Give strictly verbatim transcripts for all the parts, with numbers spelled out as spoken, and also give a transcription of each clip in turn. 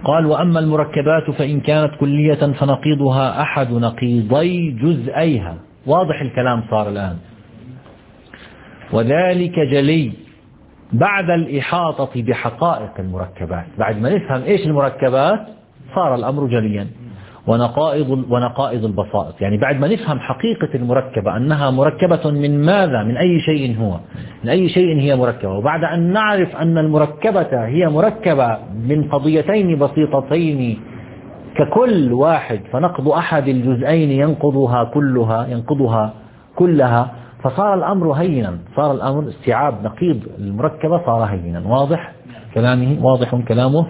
قال وأما المركبات فإن كانت كلية فنقيضها أحد نقيضي جزئيها. واضح الكلام صار الآن. وذلك جلي بعد الإحاطة بحقائق المركبات. بعد ما نفهم إيش المركبات صار الأمر جليا. ونقائض ونقائض البسائط، يعني بعد ما نفهم حقيقة المركبة أنها مركبة من ماذا، من أي شيء هو، من أي شيء هي مركبة، وبعد أن نعرف أن المركبة هي مركبة من قضيتين بسيطتين ككل واحد، فنقض أحد الجزئين ينقضها كلها ينقضها كلها، فصار الأمر هينا، صار الأمر استيعاب نقيض المركبة صار هينا. واضح كلامه؟ واضح كلامه.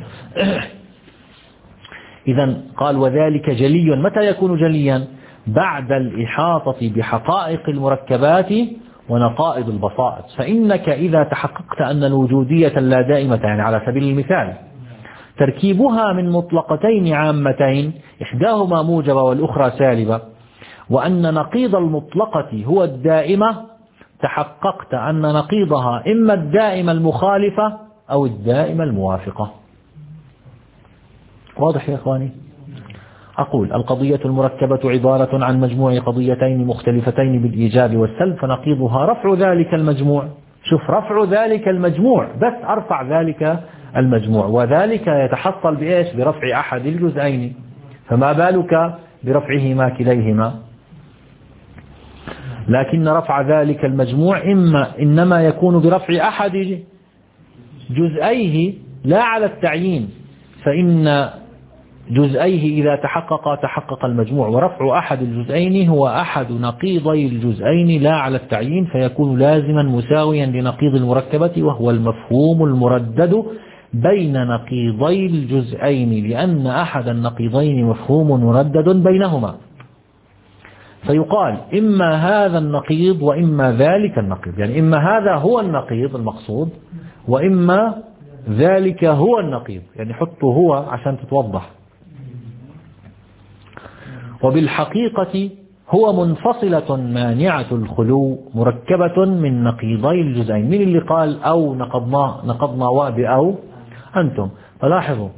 إذا قال وذلك جلي. متى يكون جليا؟ بعد الإحاطة بحقائق المركبات ونقائض البسائط. فإنك إذا تحققت أن الوجودية اللا دائمة، يعني على سبيل المثال تركيبها من مطلقتين عامتين إحداهما موجبة والأخرى سالبة، وأن نقيض المطلقة هو الدائمة، تحققت أن نقيضها إما الدائمة المخالفة أو الدائمة الموافقة. واضح يا إخواني؟ أقول القضية المركبة عبارة عن مجموع قضيتين مختلفتين بالإيجاب والسلب، فنقيضها رفع ذلك المجموع. شوف، رفع ذلك المجموع، بس أرفع ذلك المجموع، وذلك يتحصل بإيش؟ برفع أحد الجزئين، فما بالك برفعهما كليهما. لكن رفع ذلك المجموع إما إنما يكون برفع أحد جزئيه لا على التعيين، فإن جزئيه إذا تحقق تحقق المجموع، ورفع أحد الجزئين هو أحد نقيضي الجزئين لا على التعيين، فيكون لازما مساويا لنقيض المركبة، وهو المفهوم المردد بين نقيضي الجزئين، لأن أحد النقيضين مفهوم مردد بينهما. فيقال إما هذا النقيض وإما ذلك النقيض، يعني إما هذا هو النقيض المقصود وإما ذلك هو النقيض، يعني حطوا هو عشان تتوضح. وبالحقيقة هو منفصلة مانعة الخلو مركبة من نقيضي الجزئين. من اللي قال أو نقضنا نقضنا وبأو؟ أنتم. فلاحظوا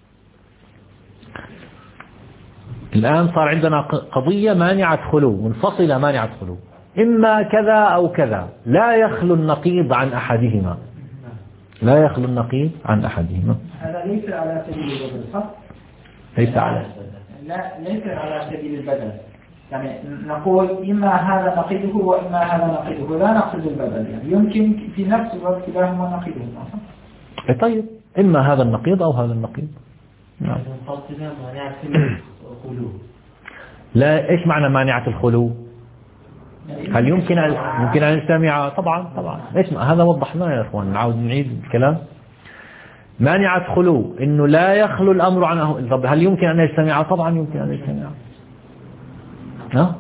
الآن صار عندنا قضية مانعة خلو، منفصلة مانعة خلو، إما كذا أو كذا، لا يخلو النقيض عن أحدهما، لا يخلو النقيض عن أحدهما. هذا ليس على سبيل البدل، صح؟ ليس على لا ليس على سبيل البدل، يعني نقول إما هذا نقيضه وإما هذا نقيضه، لا نقصد البدل، يعني يمكن في نفس الوقت كلاهما نقيضهما. طيب إما هذا النقيض أو هذا النقيض. نعم. لا، إيش معنى مانعة الخلو؟ هل يمكن أن يمكن أن نستمع؟ طبعا طبعا. إيش هذا وضحناه يا إخوان، نعاود نعيد الكلام. مانعة خلو إنه لا يخلو الأمر عنه. طب هل يمكن أن يجتمع؟ طبعا يمكن أن يجتمع. ها؟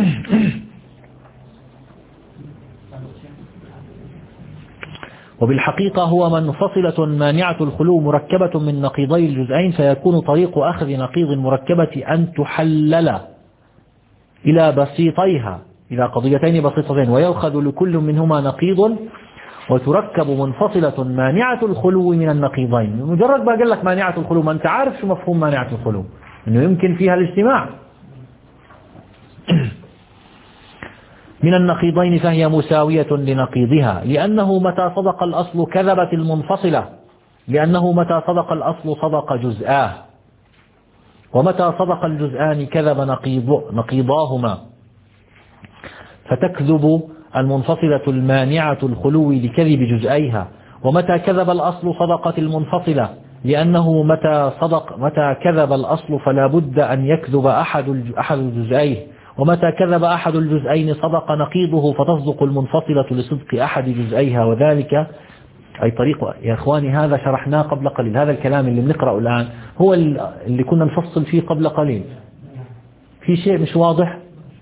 وبالحقيقة هو منفصلة مانعة الخلو مركبة من نقيضي الجزئين، فيكون طريق أخذ نقيض المركبة أن تحلل إلى بسيطيها، إلى قضيتين بسيطتين، ويأخذ لكل منهما نقيض، وتركب منفصلة مانعة الخلو من النقيضين. مجرد ما قال لك مانعة الخلو، ما أنت عارف شو مفهوم مانعة الخلو، إنه يمكن فيها الاجتماع من النقيضين، فهي مساوية لنقيضها، لأنه متى صدق الأصل كذبت المنفصلة، لأنه متى صدق الأصل صدق جزآه، ومتى صدق الجزآن كذب نقيض نقيضاهما، فتكذب المنفصلة المانعة الخلو لكذب جزئيها. ومتى كذب الأصل صدقت المنفصلة، لأنه متى صدق متى كذب الأصل فلا بد أن يكذب أحد أحد الجزئين، ومتى كذب أحد الجزئين صدق نقيضه، فتصدق المنفصلة لصدق أحد جزئيها. وذلك أي طريق يا إخواني، هذا شرحناه قبل قليل، هذا الكلام اللي بنقرأه الآن هو اللي كنا نفصل فيه قبل قليل. في شيء مش واضح؟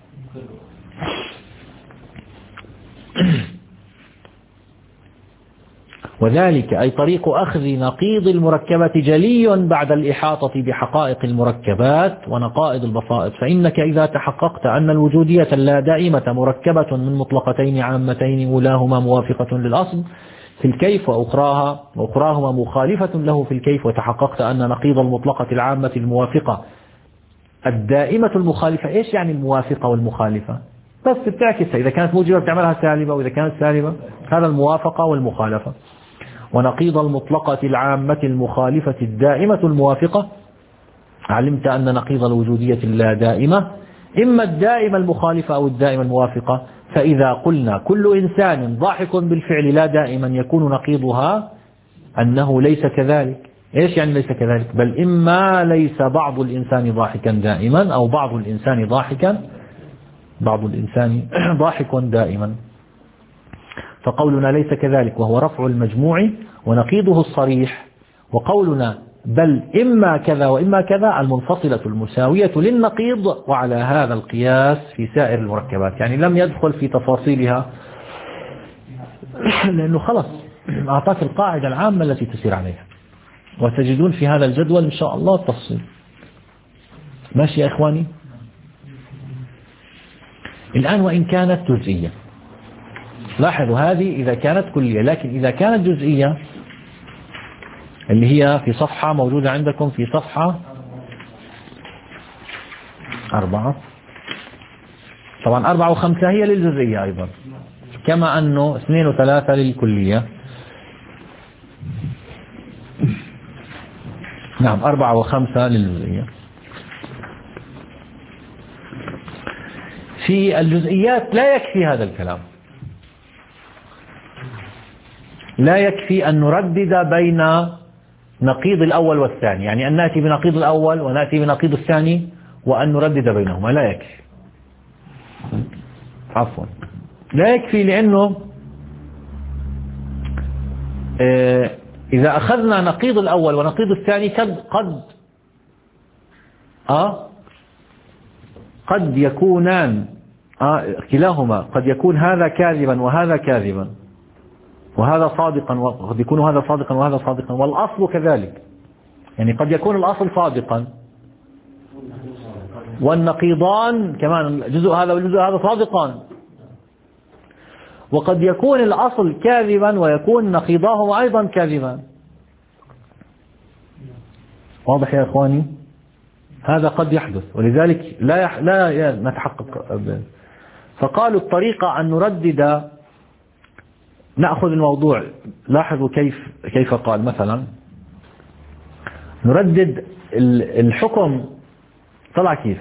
وذلك أي طريق أخذ نقيض المركبة جلي بعد الإحاطة بحقائق المركبات ونقائض البسائط. فإنك إذا تحققت أن الوجودية اللا دائمة مركبة من مطلقتين عامتين أولاهما موافقة للأصل، في الكيف وأخراها وأخراهما مخالفة له في الكيف، وتحققت أن نقيض المطلقة العامة الموافقة الدائمة المخالفة. إيش يعني الموافقة والمخالفة؟ بس بتعكسها، إذا كانت موجبة بتعملها سالبة، وإذا كانت سالبة هذا الموافقة والمخالفة. ونقيض المطلقة العامة المخالفة الدائمة الموافقة، علمت أن نقيض الوجودية لا دائمة، إما الدائمة المخالفة أو الدائمة الموافقة. فإذا قلنا كل إنسان ضاحك بالفعل لا دائما، يكون نقيضها أنه ليس كذلك. إيش يعني ليس كذلك؟ بل إما ليس بعض الإنسان ضاحكا دائما، أو بعض الإنسان ضاحكا بعض الإنسان ضاحك دائما. فقولنا ليس كذلك وهو رفع المجموع ونقيضه الصريح، وقولنا بل إما كذا وإما كذا المنفصلة المساوية للنقيض، وعلى هذا القياس في سائر المركبات. يعني لم يدخل في تفاصيلها لأنه خلص أعطاك القاعدة العامة التي تسير عليها، وتجدون في هذا الجدول إن شاء الله التفصيل. ماشي يا إخواني؟ الآن وإن كانت جزئية، لاحظوا هذه إذا كانت كلية، لكن إذا كانت جزئية اللي هي في صفحة موجودة عندكم في صفحة أربعة، طبعا أربعة وخمسة هي للجزئية أيضا، كما أنه اثنين وثلاثة للكلية. نعم أربعة وخمسة للجزئية. في الجزئيات لا يكفي هذا الكلام، لا يكفي أن نردد بين نقيض الأول والثاني، يعني أن نأتي بنقيض الأول ونأتي بنقيض الثاني وأن نردد بينهما، لا يكفي. عفوا لا يكفي، لأنه إذا أخذنا نقيض الأول ونقيض الثاني قد قد آه قد يكونان آه كلاهما قد يكون هذا كاذبا وهذا كاذبا، وهذا صادقا وقد يكون هذا صادقا وهذا صادقا، والأصل كذلك. يعني قد يكون الأصل صادقا والنقيضان كمان الجزء هذا والجزء هذا صادقان، وقد يكون الأصل كاذبا ويكون نقيضاهما أيضا كاذبا. واضح يا إخواني؟ هذا قد يحدث، ولذلك لا يح... لا نتحقق. فقالوا الطريقة أن نردد، نأخذ الموضوع. لاحظوا كيف كيف قال مثلا نردد الحكم، طلع كيف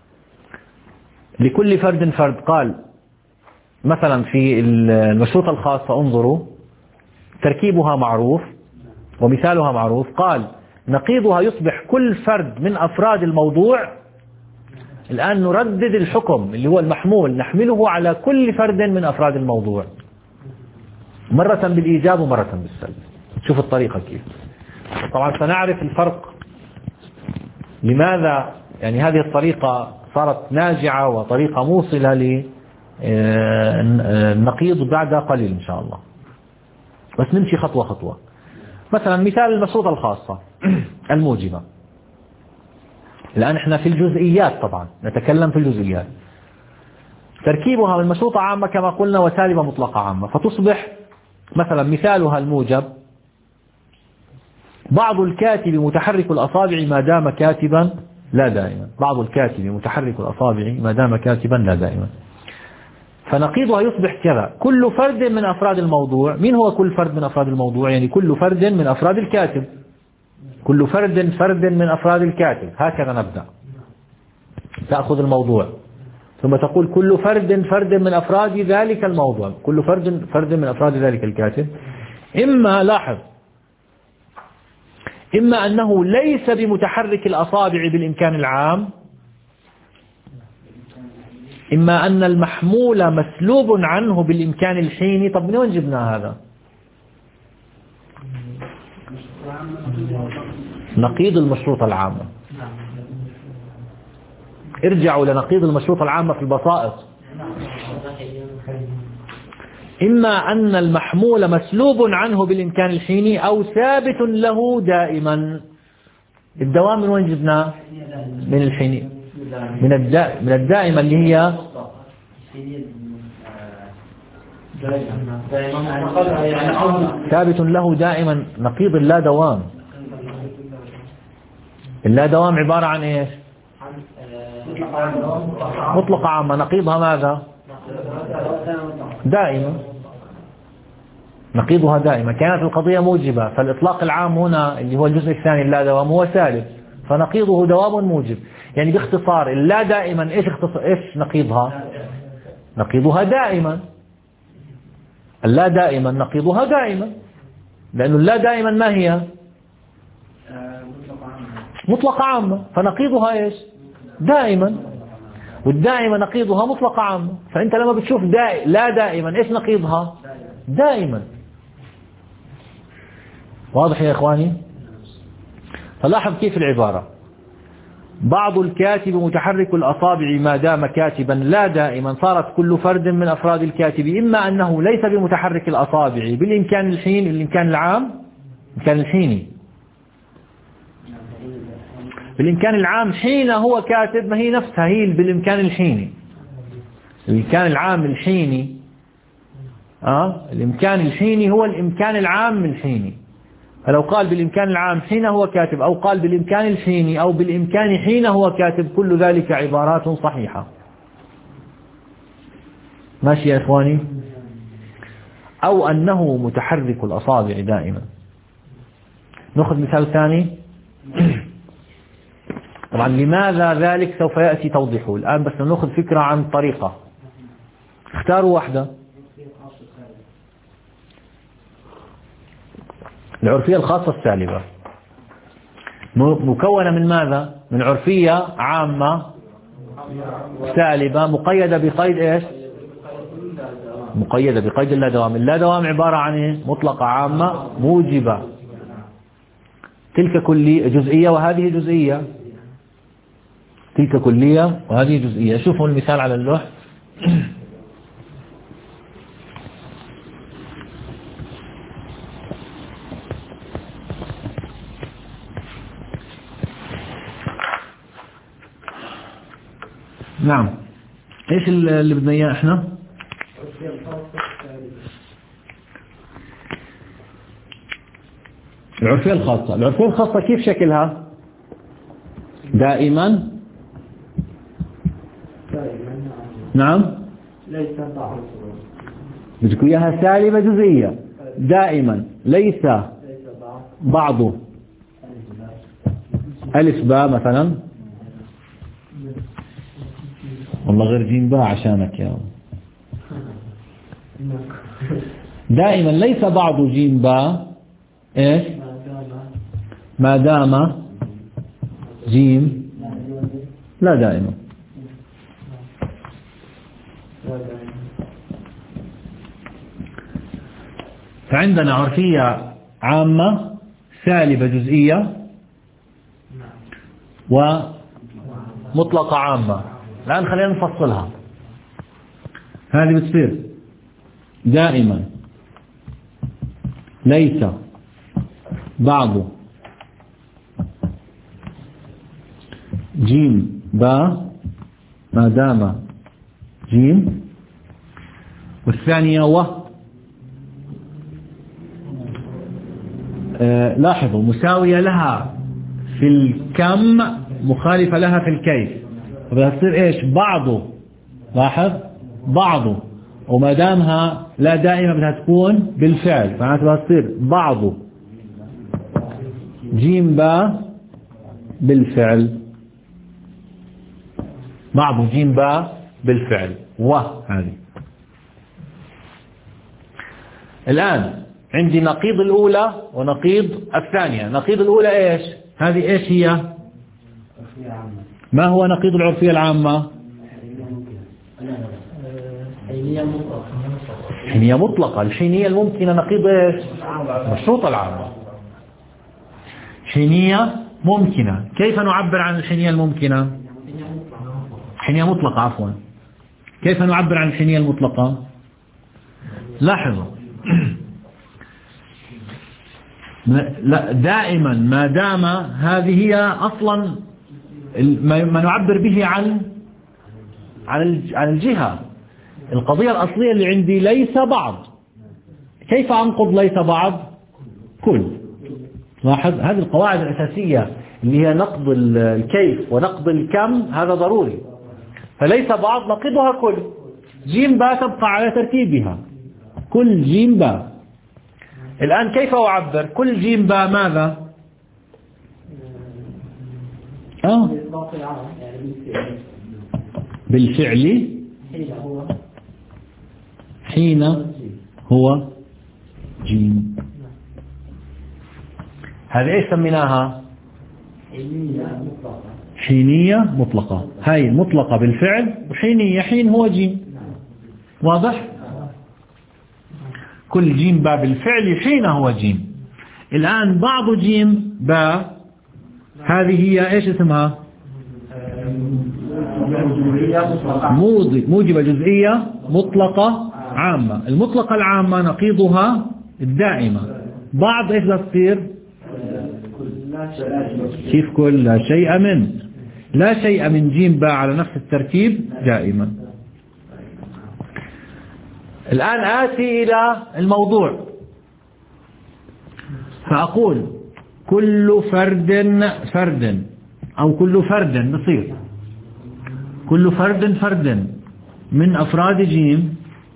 لكل فرد فرد. قال مثلا في المشروطة الخاصة انظروا تركيبها معروف ومثالها معروف. قال نقيضها يصبح كل فرد من أفراد الموضوع. الآن نردد الحكم اللي هو المحمول، نحمله على كل فرد من أفراد الموضوع، مرة بالإيجاب ومرة بالسلب. شوف الطريقة كيف. طبعا سنعرف الفرق لماذا يعني هذه الطريقة صارت ناجعة وطريقة موصلة للنقيض بعد قليل إن شاء الله، بس نمشي خطوة خطوة. مثلا مثال المشروطة الخاصة الموجبة. الآن احنا في الجزئيات، طبعا نتكلم في الجزئيات. تركيبها من مشروطة عامة كما قلنا وسالبة مطلقة عامة، فتصبح مثلا مثالها الموجب بعض الكاتب متحرك الأصابع ما دام كاتبا لا دائما. بعض الكاتب متحرك الأصابع ما دام كاتبا لا دائما. فنقيضها يصبح كذا كل فرد من أفراد الموضوع. مين هو كل فرد من أفراد الموضوع؟ يعني كل فرد من أفراد الكاتب، كل فرد فرد من أفراد الكاتب. هكذا نبدأ. تأخذ الموضوع ثم تقول كل فرد فرد من أفراد ذلك الموضوع، كل فرد فرد من أفراد ذلك الكاتب. إما لاحظ إما أنه ليس بمتحرك الأصابع بالإمكان العام، إما أن المحمول مسلوب عنه بالإمكان الحيني. طب من وين جبنا هذا؟ نقيض المشروطة العامة. ارجعوا لنقيض المشروطة العامة في البسائط. إما أن المحمول مسلوب عنه بالإمكان الحيني أو ثابت له دائما. الدوام من وين جبناه؟ من الحيني، من الدا من الدائمة اللي هي ثابت له دائما نقيض اللا دوام. اللا دوام عبارة عن ايش؟ مطلقة عامة. نقيضها ماذا؟ دائما. نقيضها دائما. كانت القضية موجبة، فالإطلاق العام هنا اللي هو الجزء الثاني اللا دوام هو سالب، فنقيضه دوام موجب. يعني باختصار اللا دائما ايش اختصار ايش نقيضها؟ نقيضها دائما. اللا دائما نقيضها دائما، لأنه اللا دائما ما هي؟ مطلقة عامة، فنقيضها ايش؟ دائما. والدائما نقيضها مطلقة عامة. فأنت لما بتشوف دائما لا دائما ايش نقيضها؟ دائما. واضح يا إخواني؟ فلاحظ كيف العبارة: بعض الكاتب متحرك الأصابع ما دام كاتبا لا دائما، صارت كل فرد من أفراد الكاتب إما أنه ليس بمتحرك الأصابع بالإمكان الحين الإمكان العام الإمكان الحيني بالإمكان العام حين هو كاتب، ما هي نفسها هي بالإمكان الحيني. الإمكان العام الحيني آه الإمكان الحيني هو الإمكان العام الحيني. فلو قال بالإمكان العام حين هو كاتب، أو قال بالإمكان الحيني، أو بالإمكان حين هو كاتب، كل ذلك عبارات صحيحة. ماشي يا إخواني؟ أو أنه متحرك الأصابع دائما. نأخذ مثال ثاني. طبعا لماذا ذلك سوف يأتي توضيحه الآن، بس نأخذ فكرة عن طريقة. اختاروا واحدة. العرفية الخاصة السالبة مكونة من ماذا؟ من عرفية عامة سالبة مقيدة بقيد ايش؟ مقيدة بقيد اللا دوام. اللا دوام عبارة عن ايه؟ مطلقة عامة موجبة. تلك كلية جزئية وهذه جزئية. تلك كلية وهذه جزئية. شوفوا المثال على اللوح. نعم. ايش اللي بدنا اياه احنا؟ العرفية الخاصة. العرفية الخاصة كيف شكلها؟ دائما. نعم. ليس بعض. بدك اياها سالبة جزئية. دائما ليس بعض. ألف باء مثلا. والله غير جيم باء عشانك يا دائما ليس بعض جيم باء ايش؟ ما دام جيم لا دائما. فعندنا عرفية عامة سالبة جزئية ومطلقة عامة. الآن خلينا نفصلها. هذه بتصير دائما ليس بعض جيم باء ما دام جيم. والثانية و آه لاحظوا مساوية لها في الكم مخالفة لها في الكيف. بدها تصير ايش؟ بعض. لاحظ بعض. وما دامها لا دائما بدها تكون بالفعل، معناتها بدها تصير بعض جيم باء بالفعل. بعض جيم باء بالفعل. وهذه الآن عندي نقيض الأولى ونقيض الثانية. نقيض الأولى ايش؟ هذه ايش هي؟ ما هو نقيض العرفية العامة؟ حينية مطلقة. الحينية الممكنة نقيض ايش؟ الشروط العامة. حينية ممكنة. كيف نعبر عن الحينية الممكنة؟ حينية مطلقة عفوا. كيف نعبر عن الحينية المطلقة؟ لاحظوا لا دائما ما دام هذه هي أصلا ما نعبر به عن عن الجهة. القضية الأصلية اللي عندي ليس بعض. كيف أنقض ليس بعض؟ كل. لاحظ هذه القواعد الأساسية اللي هي نقض الكيف ونقض الكم، هذا ضروري. فليس بعض نقضها كل. جيم باء تبقى على ترتيبها، كل جيم باء. الآن كيف أعبر كل جيم باء ماذا؟ آه. بالفعل حين هو جيم. هذه ايش سميناها؟ حينية مطلقة. هاي مطلقة بالفعل، وحينية حين هو جيم. واضح؟ كل جيم باء بالفعل حين هو جيم. الآن بعض جيم باء هذه هي ايش اسمها؟ موجبة جزئية مطلقة عامة. المطلقة العامة نقيضها الدائمة. بعض ايش تصير؟ كيف كل؟ لا شيء من لا شيء من جيم باء على نفس الترتيب دائما. الآن آتي إلى الموضوع فأقول كل فرد فرد أو كل فرد نصير كل فرد فرد من أفراد جيم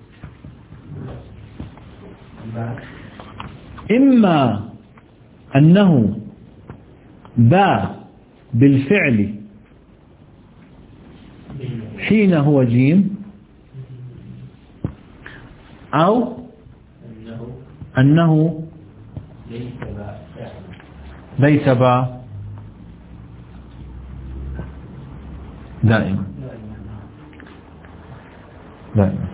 إما أنه باء بالفعل حين هو جيم، أو أنه ليس باء دائما دائما.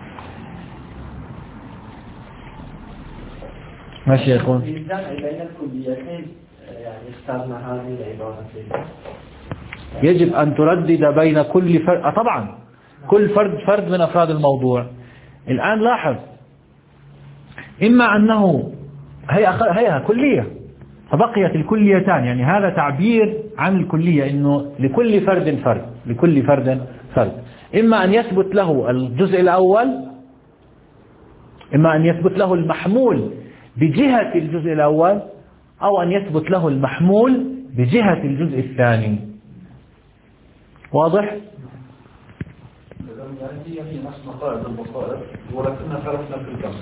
ماشي يا اخوان. بين الكليتين يعني اخترنا هذه العبارة. يجب أن تردد بين كل فرد. طبعا كل فرد فرد من أفراد الموضوع. الآن لاحظ، إما أنه هي هي كلية فبقيت الكليتان، يعني هذا تعبير عن الكلية إنه لكل فرد فرد لكل فرد فرد. إما أن يثبت له الجزء الأول، إما أن يثبت له المحمول بجهة الجزء الأول، أو أن يثبت له المحمول بجهة الجزء الثاني. واضح؟ هي في نفس مقاعد البصائر ولكننا خلفنا في الجمع.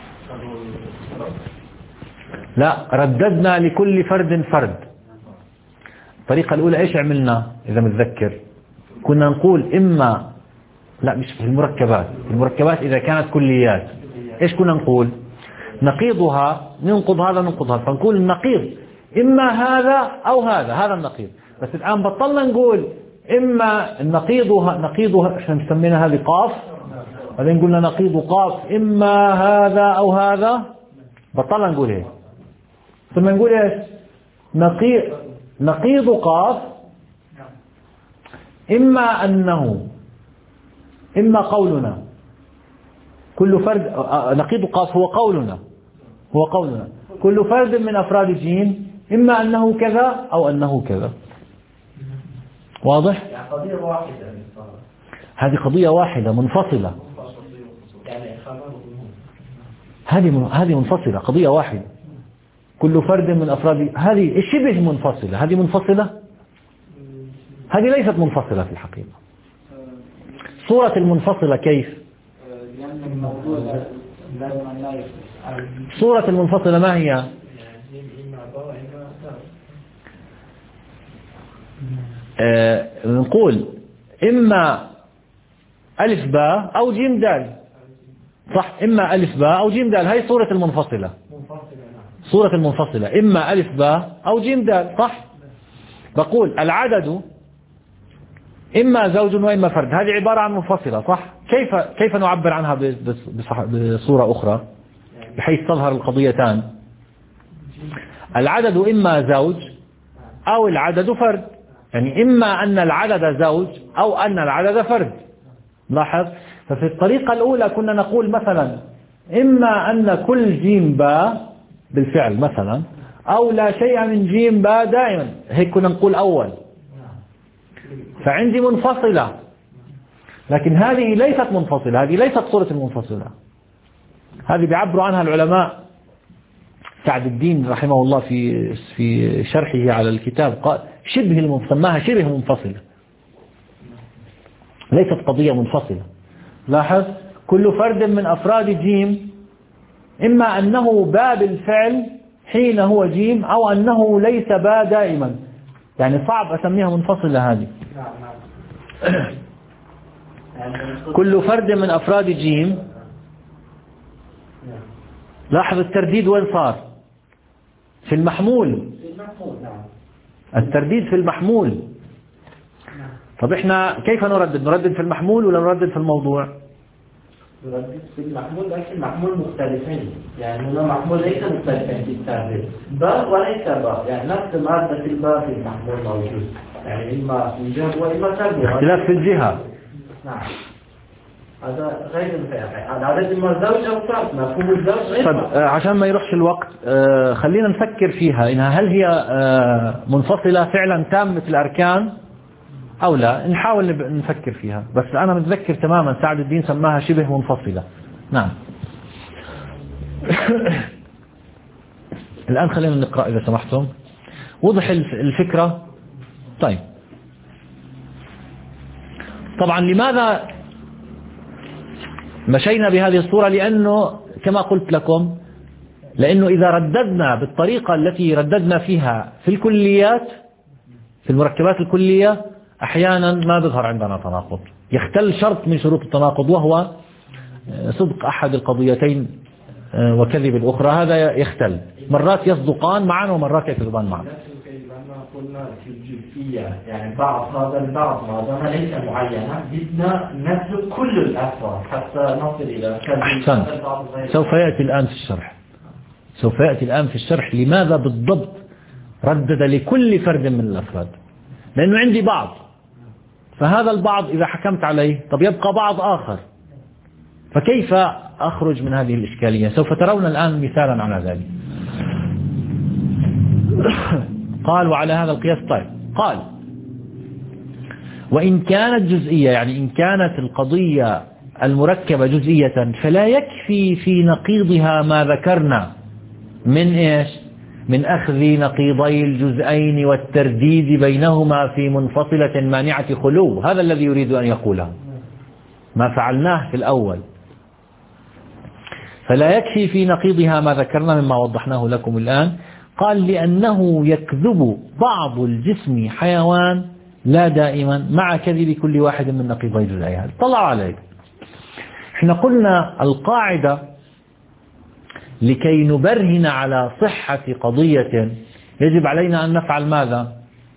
لا، رددنا لكل فرد فرد. الطريقة الأولى إيش عملنا إذا متذكر؟ كنا نقول إما لا مش في المركبات المركبات إذا كانت كليات إيش كنا نقول؟ نقيضها، ننقض هذا ننقض هذا، فنقول النقيض إما هذا أو هذا، هذا النقيض. بس الآن بطلنا نقول إما النقيضها نقيضها إحنا مسمينا هذه قاف، بعدين قلنا نقيض قاف إما هذا أو هذا، بطلنا نقول هيك. ثم نقول إيش؟ نقيض نقيض قاف إما أنه إما قولنا كل فرد، نقيض قاف هو قولنا هو قولنا كل فرد من أفراد جيم إما أنه كذا أو أنه كذا. واضح؟ يعني قضية واحدة. هذه قضية واحدة منفصلة. يعني هذه هذه منفصلة، قضية واحدة كل فرد من أفراد. هذه شبه منفصلة. هذه منفصلة، هذه ليست منفصلة في الحقيقة. صورة المنفصلة كيف؟ صورة المنفصلة ما هي؟ آه نقول إما ألف باء أو جيم دال، صح؟ إما ألف باء أو جيم دال، هاي صورة المنفصلة. صورة المنفصلة إما ألف باء أو جيم دال، صح؟ بقول العدد إما زوج وإما فرد، هذه عبارة عن منفصلة، صح؟ كيف كيف نعبر عنها بصورة أخرى بحيث تظهر القضيتان؟ العدد إما زوج أو العدد فرد، يعني إما أن العدد زوج أو أن العدد فرد. لاحظ، ففي الطريقة الأولى كنا نقول مثلا إما أن كل جيم باء بالفعل مثلا، أو لا شيء من جيم باء دائما، هيك كنا نقول أول. فعندي منفصلة، لكن هذه ليست منفصلة، هذه ليست صورة المنفصلة. هذه بيعبروا عنها العلماء. سعد الدين رحمه الله في في شرحه على الكتاب قال شبه المنفصل، سماها شبه منفصلة، ليست قضية منفصلة. لاحظ كل فرد من أفراد جيم إما أنه باب الفعل حين هو جيم أو أنه ليس با دائما، يعني صعب أسميها منفصلة هذه. كل فرد من أفراد جيم. لاحظ الترديد وين صار؟ في المحمول. الترديد في المحمول. طب احنا كيف نردد؟ نردد في المحمول ولا نردد في الموضوع؟ نردد في المحمول، لكن المحمول مختلفين، يعني هنا محمول ليس مختلفين في التعبير، باء وليس باء، يعني نفس مادة الباء في المحمول موجود، يعني إما إيجاب وإما سلب. اختلاف في الجهة. نعم. هذا غير الفاعل، العدد إما زوج أو فرد، مفهوم الزوج غير. طب عشان ما يروحش الوقت خلينا نفكر فيها، إنها هل هي منفصلة فعلا تامة الأركان أو لا؟ نحاول نفكر فيها. بس أنا متذكر تماما سعد الدين سماها شبه منفصلة. نعم. الآن خلينا نقرأ إذا سمحتم. وضح الفكرة. طيب طبعا لماذا مشينا بهذه الصورة؟ لأنه كما قلت لكم، لأنه إذا رددنا بالطريقة التي رددنا فيها في الكليات، في المركبات الكلية، أحيانا ما بيظهر عندنا تناقض، يختل شرط من شروط التناقض وهو صدق أحد القضيتين وكذب الأخرى، هذا يختل. مرات يصدقان معا ومرات يكذبان معا. قلنا في الجزئية، يعني بعض هذا البعض ما دام ليس معينا بدنا نسلك كل الأفراد حتى نصل إلى أحسن. سوف يأتي الآن في الشرح، سوف يأتي الآن في الشرح لماذا بالضبط ردد لكل فرد من الأفراد. لأنه عندي بعض، فهذا البعض إذا حكمت عليه طب يبقى بعض آخر، فكيف أخرج من هذه الإشكالية؟ سوف ترون الآن مثالا على ذلك. قال وعلى هذا القياس. طيب قال وإن كانت جزئية، يعني إن كانت القضية المركبة جزئية فلا يكفي في نقيضها ما ذكرنا من إيش؟ من أخذ نقيضي الجزئين والترديد بينهما في منفصلة مانعة خلو. هذا الذي يريد أن يقوله، ما فعلناه في الأول. فلا يكفي في نقيضها ما ذكرنا مما وضحناه لكم الآن. قال لأنه يكذب بعض الجسم حيوان لا دائما مع كذب كل واحد من نقيضي الجزئين. طلعوا عليك، احنا قلنا القاعدة لكي نبرهن على صحة قضية يجب علينا أن نفعل ماذا؟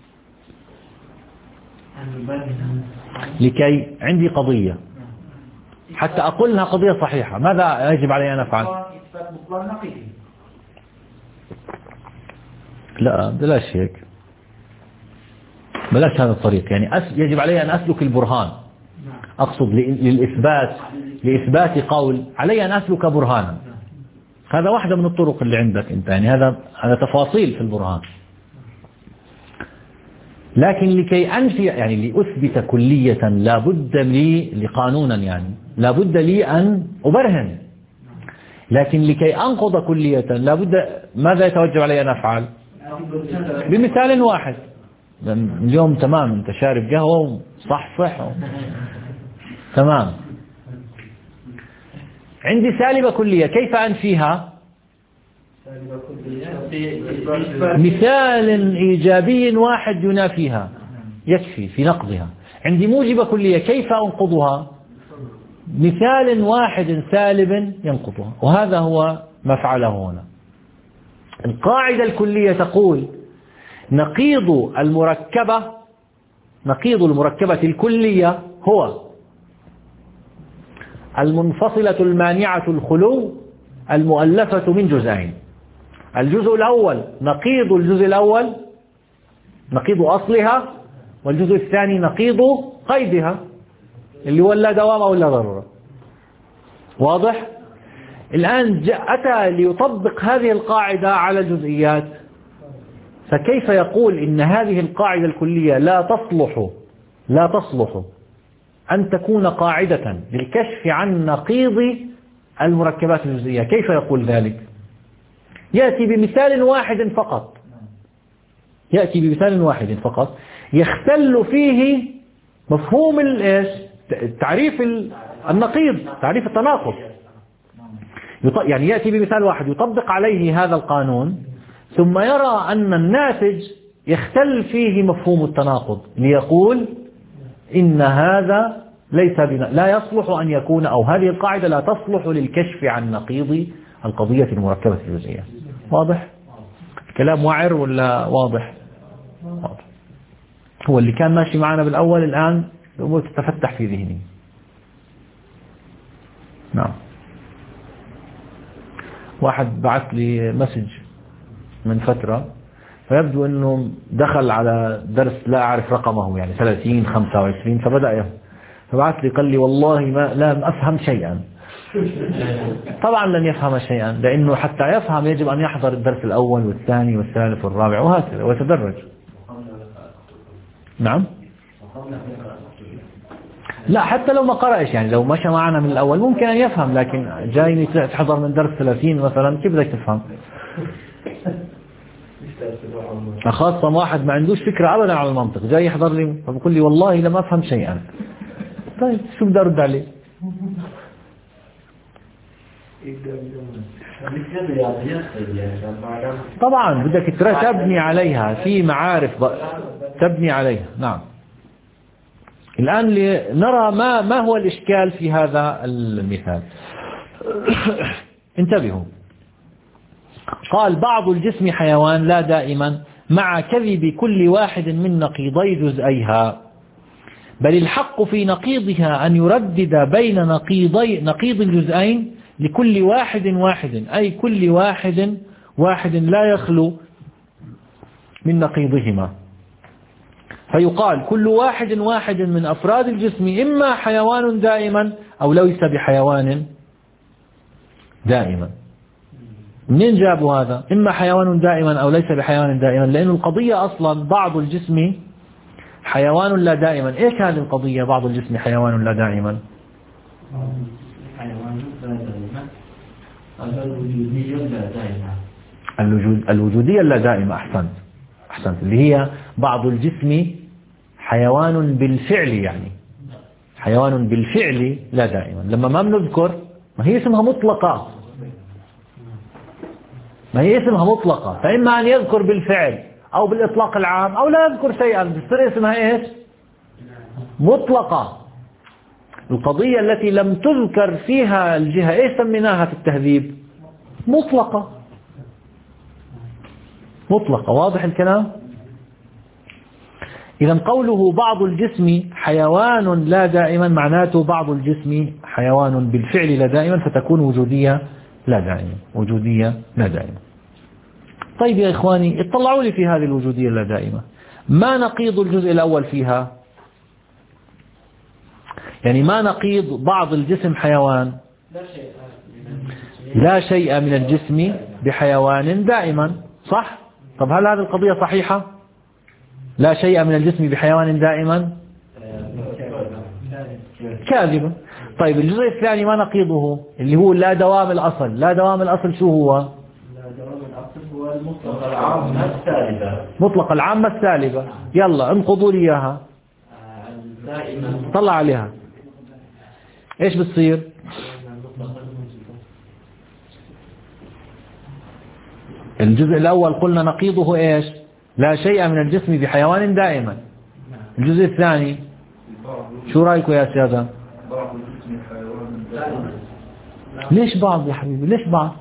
لكي عندي قضية حتى أقول لها قضية صحيحة، ماذا يجب علي أن أفعل؟ لا بلاش هيك، بلاش هذا الطريق. يعني أس يجب علي أن أسلك البرهان، أقصد للإثبات، لإثبات قول علي أن أسلك برهانا. هذا واحدة من الطرق اللي عندك أنت، يعني هذا هذا تفاصيل في البرهان. لكن لكي أنفي، يعني لأثبت كلية لابد لي لقانونا، يعني لابد لي أن أبرهن. لكن لكي أنقض كلية لابد ماذا يتوجب علي أن أفعل؟ بمثال واحد. اليوم تمام أنت شارب قهوة صح صح و... تمام. عندي سالبة كلية، كيف أنفيها؟ مثال إيجابي واحد ينافيها يكفي في نقضها. عندي موجبة كلية، كيف أنقضها؟ مثال واحد سالب ينقضها. وهذا هو ما فعله هنا. القاعدة الكلية تقول نقيض المركبة، نقيض المركبة الكلية هو المنفصلة المانعة الخلو المؤلفة من جزئين. الجزء الأول نقيض الجزء الأول، نقيض أصلها، والجزء الثاني نقيض قيدها اللي هو لا دوام أو لا ضرورة. واضح؟ الآن أتى ليطبق هذه القاعدة على الجزئيات، فكيف يقول إن هذه القاعدة الكلية لا تصلح لا تصلح أن تكون قاعدة للكشف عن نقيض المركبات الجزئية. كيف يقول ذلك؟ يأتي بمثال واحد فقط يأتي بمثال واحد فقط يختل فيه مفهوم الإيش؟ تعريف النقيض، تعريف التناقض. يعني يأتي بمثال واحد يطبق عليه هذا القانون، ثم يرى أن الناتج يختل فيه مفهوم التناقض، ليقول إن هذا ليس بنا لا يصلح أن يكون، أو هذه القاعدة لا تصلح للكشف عن نقيض القضية المركبة الجزئية. واضح؟ الكلام وعر ولا واضح؟ واضح. هو اللي كان ماشي معنا بالأول الآن الأمور تتفتح في ذهني. نعم. واحد بعث لي مسج من فترة، فيبدو أنه دخل على درس لا أعرف رقمه، يعني ثلاثين خمسة وعشرين، فبدأ يفهم. فبعث لي قال لي والله ما لا أفهم شيئا. طبعا لن يفهم شيئا، لأنه حتى يفهم يجب أن يحضر الدرس الأول والثاني والثالث والرابع وهكذا ويتدرج. نعم. لا حتى لو ما قرأش، يعني لو مشى معنا من الأول ممكن أن يفهم، لكن جايني تحضر من درس ثلاثين مثلا كيف بدك تفهم؟ خاصة واحد ما عندوش فكرة أبدا على المنطق جاي يحضر لي فبقول لي والله لم أفهم شيئا. طيب شو بدي أرد عليه؟ طبعا بدك تبني عليها في معارف تبني عليها. نعم. الآن نرى ما ما هو الإشكال في هذا المثال. انتبهوا. قال بعض الجسم حيوان لا دائما مع كذب كل واحد من نقيضي جزئيها، بل الحق في نقيضها أن يردد بين نقيضي نقيض الجزئين لكل واحد واحد، أي كل واحد واحد لا يخلو من نقيضهما، فيقال كل واحد واحد من أفراد الجسم إما حيوان دائما أو ليس بحيوان دائما. منين جابوا هذا؟ إما حيوان دائما أو ليس بحيوان دائما، لأن القضية أصلا بعض الجسم حيوان لا دائما. إيش هذه القضية بعض الجسم حيوان لا دائما؟ الوجودية لا دائمة. الوجود الوجودية لا دائمة. أحسنت أحسنت اللي هي بعض الجسم حيوان بالفعل، يعني حيوان بالفعل لا دائما. لما ما بنذكر ما هي اسمها مطلقة، ما هي اسمها مطلقة، فإما أن يذكر بالفعل أو بالإطلاق العام أو لا يذكر شيئا، بتصير اسمها إيش؟ مطلقة. القضية التي لم تذكر فيها الجهة إيش سميناها في التهذيب؟ مطلقة. مطلقة. واضح الكلام؟ إذا قوله بعض الجسم حيوان لا دائما معناته بعض الجسم حيوان بالفعل لا دائما، فتكون وجودية لا دائما. وجودية لا دائما. طيب يا إخواني اطلعوا لي في هذه الوجودية لا دائمة، ما نقيض الجزء الأول فيها؟ يعني ما نقيض بعض الجسم حيوان؟ لا شيء من الجسم بحيوان دائما، صح؟ طب هل هذه القضية صحيحة؟ لا شيء من الجسم بحيوان دائما كاذبة. طيب الجزء الثاني ما نقيضه اللي هو لا دوام الأصل. لا دوام الأصل شو هو؟ لا دوام الأصل هو المطلق العامة السالبة. مطلق العامة السالبة. يلا انقضوا لي إياها. طلع عليها ايش بتصير؟ الجزء الأول قلنا نقيضه ايش؟ لا شيء من الجسم بحيوان دائما. الجزء الثاني شو رأيكم يا سيادة؟ ليش بعض يا حبيبي؟ ليش بعض؟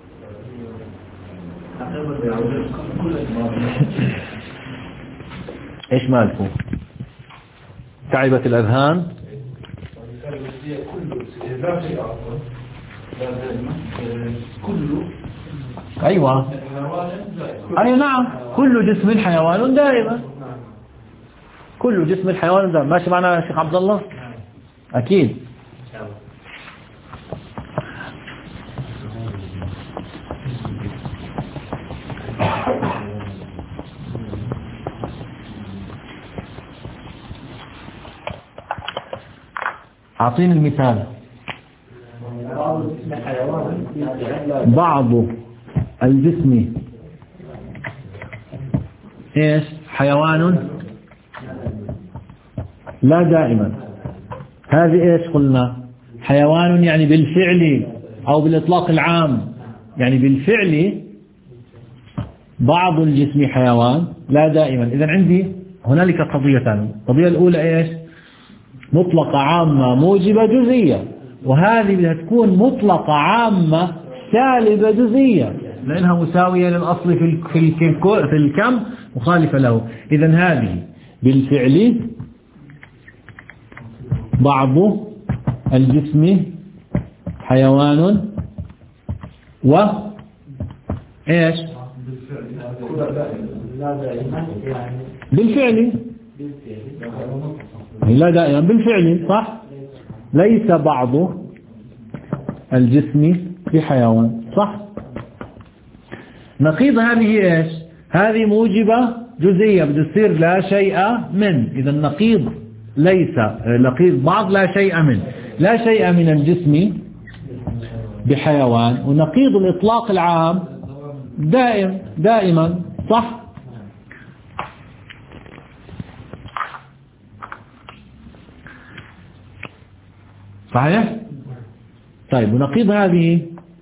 ايش مالكم؟ تعبت الأذهان؟ أيوة أي نعم كل جسم حيوان دائما. كل جسم حيوان دائما. ماشي معنا يا شيخ عبد الله؟ أكيد. أعطيني المثال. بعض الجسم إيش حيوان لا دائما. هذه إيش قلنا؟ حيوان يعني بالفعل أو بالإطلاق العام، يعني بالفعل بعض الجسم حيوان لا دائما. إذن عندي هنالك قضيتان. القضية الأولى إيش؟ مطلقة عامة موجبة جزئية، وهذه بدها تكون مطلقة عامة سالبة جزئية لأنها مساوية للأصل في في الكم مخالفة له. إذن هذه بالفعل بعض الجسم حيوان و إيش بالفعل لا دائما بالفعل صح. ليس بعض الجسم بحيوان صح. نقيض هذه إيش؟ هذه موجبة جزئية بده يصير لا شيء من. إذا النقيض ليس نقيض بعض لا شيء من، لا شيء من الجسم بحيوان. ونقيض الإطلاق العام دائم دائما صح. صحيح. طيب ونقيض هذه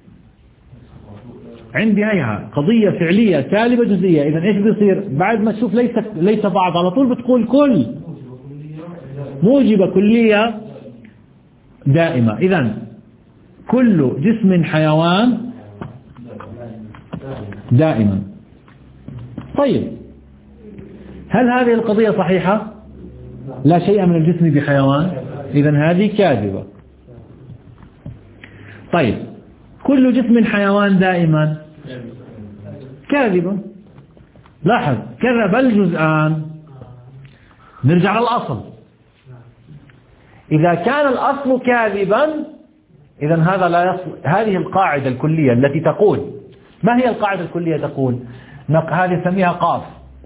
عندي هيها قضية فعلية سالبة جزئية. إذا إيش بيصير بعد ما تشوف ليس ليس بعض على طول بتقول كل موجبة كلية دائمة. إذا كل جسم حيوان دائما. طيب هل هذه القضية صحيحة؟ لا شيء من الجسم بحيوان. إذا هذه كاذبة. طيب كل جسم حيوان دائما كاذبة. لاحظ كذب الجزءان. نرجع للأصل. إذا كان الأصل كاذبا إذا هذا لا يصل. هذه القاعدة الكلية التي تقول، ما هي القاعدة الكلية تقول؟ هذه نسميها قاف.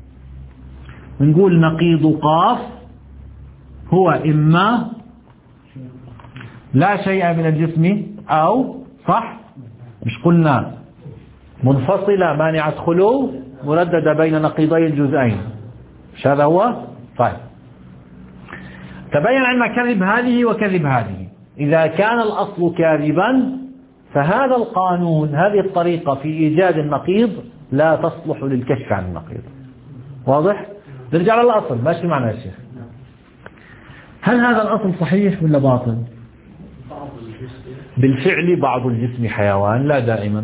نقول نقيض قاف هو إما لا شيء من الجسم أو صح. مش قلنا منفصلة مانعة خلو مرددة بين نقيضي الجزئين؟ مش هذا هو؟ طيب تبين عندنا كذب هذه وكذب هذه. إذا كان الأصل كاذبا فهذا القانون هذه الطريقة في إيجاد النقيض لا تصلح للكشف عن النقيض. واضح؟ نرجع للأصل. ماشي معنا يا شيخ. هل هذا الأصل صحيح ولا باطل؟ بالفعل بعض الجسم حيوان لا دائما.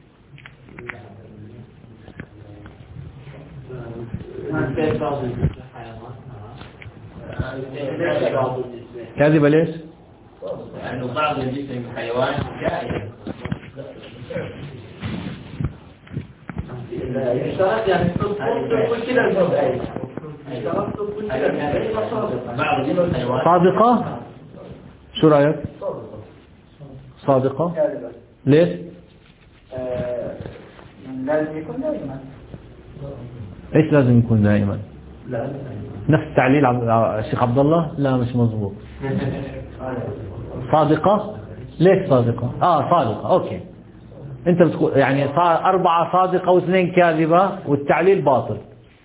كاذبة ليش؟ لأنه بعض الجسم حيوان جائز. اشترط يعني كل كده الجزئين. بعض الجسم حيوان صادقة. شو رأيك؟ صادقة. ليش؟ لازم يكون دائما. ايش لازم يكون دائما؟ نفس تعليل الشيخ عبد الله. لا مش مظبوط. صادقة. ليش صادقة؟ اه صادقة. اوكي انت بتقول يعني أربعة صادقة واثنين كاذبة والتعليل باطل.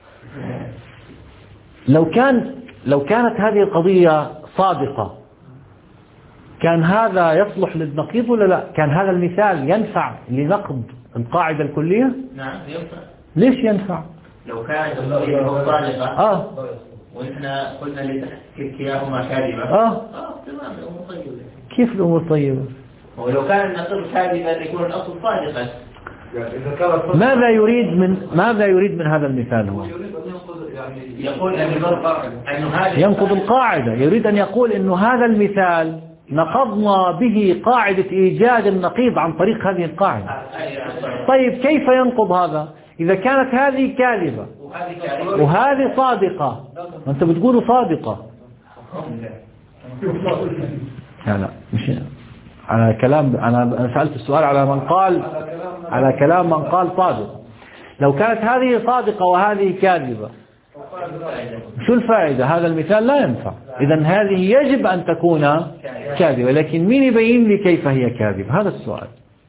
لو كان لو كانت هذه القضية صادقة كان هذا يصلح للنقيض ولا لا؟ كان هذا المثال ينفع لنقض القاعدة الكلية؟ نعم ينفع. ليش ينفع؟ لو كانت القضية صادقة اه وإحنا قلنا لكلاهما كاذبة اه اه تمام الأمور طيبة. كيف الأمور طيبة؟ ولو كان النقيض كاذبا يكون الأصل صادقا. ماذا يريد من ماذا يريد من هذا المثال؟ هو يقول أن هذا ينقض القاعدة. يريد أن يقول إنه هذا المثال نقضنا به قاعدة إيجاد النقيض عن طريق هذه القاعدة. طيب كيف ينقض هذا إذا كانت هذه كاذبة وهذه صادقة؟ أنت بتقولوا صادقة. لا لا مش على كلام. أنا سألت السؤال على من قال على كلام من قال صادق. لو كانت هذه صادقة وهذه كاذبة شو الفائدة؟ هذا المثال لا ينفع. إذن هذه يجب أن تكون كاذبة، لكن مين يبين لي كيف هي كاذبة؟ هذا السؤال.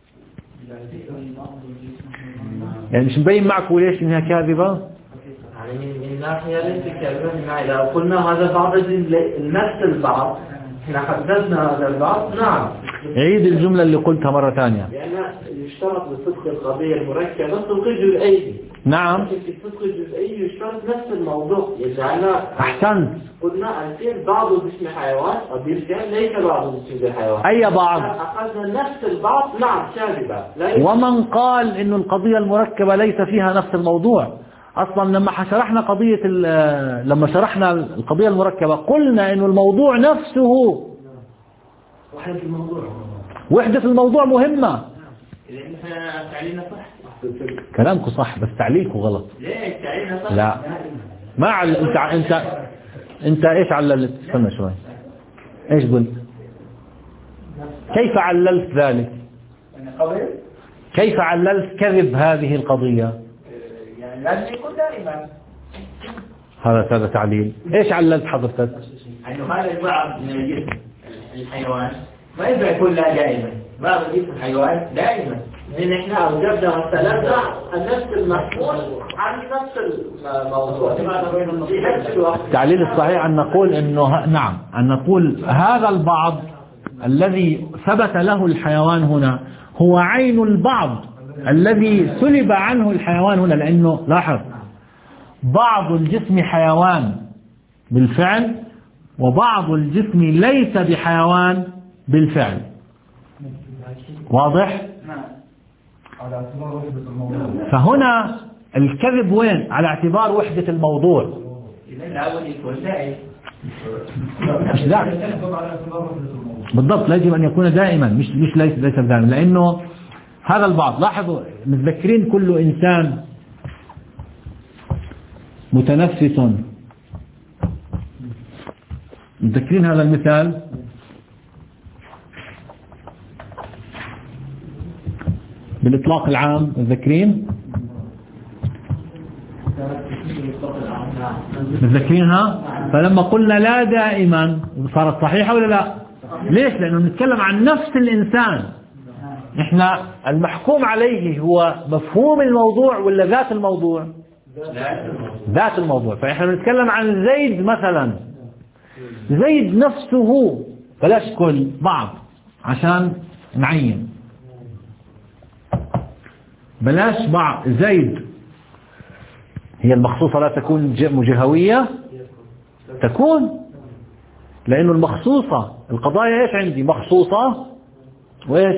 يعني مش مبين معكم ليش إنها كاذبة؟ يعني من ناحية ليس كاذبة، من ناحية لو قلنا هذا بعض نفس البعض، احنا حددنا هذا البعض. نعم. عيد الجملة اللي قلتها مرة ثانية. لأن يشترط لصدق القضية المركبة صدق الجزئي. نعم. في الصدق الجزئي يشترط نفس الموضوع. يجعلنا أحسنت. قلنا الفيل بعض جسم حيوان وبالفعل ليس بعض جسم حيوان. أي بعض؟ أخذنا نفس البعض. نعم كاذبة. ومن قال إنه القضية المركبة ليس فيها نفس الموضوع؟ أصلا لما شرحنا قضية لما شرحنا القضية المركبة قلنا إنه الموضوع نفسه وحدة الموضوع. وحدة الموضوع مهمة. إذا تعليلنا صح. كلامكم صح بس تعليلكم غلط. ليه تعليلنا صح؟ لا ما عل... انت انت انت ايش عللت؟ استنى شوي. ايش قلت؟ كيف عللت ذلك؟ كيف عللت كذب هذه القضية؟ يعني لازم يكون دائما. هذا هذا تعليل. ايش عللت حضرتك؟ انه هذا البعض من الجسم الحيوان ما ينفع يكون لا دائما. بعض الجسم الحيوان دائما. لأن احنا أوجدنا مثلا نفس المحمول عن نفس الموضوع. في نفس الوقت. التعليل الصحيح أن نقول إنه نعم أن نقول هذا البعض الذي ثبت له الحيوان هنا هو عين البعض الذي سلب عنه الحيوان هنا، لأنه لاحظ بعض الجسم حيوان بالفعل وبعض الجسم ليس بحيوان بالفعل. واضح؟ فهنا الكذب وين؟ على اعتبار وحدة الموضوع. مش دائما بالضبط، يجب أن يكون دائما مش مش ليس ليس دائما، لأنه هذا البعض لاحظوا متذكرين كل إنسان متنفس. متذكرين هذا المثال؟ بالإطلاق العام متذكرين؟ متذكرينها؟ فلما قلنا لا دائما صارت صحيحة ولا لا؟ ليش؟ لأنه نتكلم عن نفس الإنسان. إحنا المحكوم عليه هو مفهوم الموضوع ولا ذات الموضوع؟ ذات الموضوع. فإحنا نتكلم عن زيد مثلا، زيد نفسه، بلاش كل بعض عشان نعين، بلاش بعض. زيد هي المخصوصة لا تكون مجهوية؟ تكون، لأنه المخصوصة القضايا إيش عندي؟ مخصوصة وإيش؟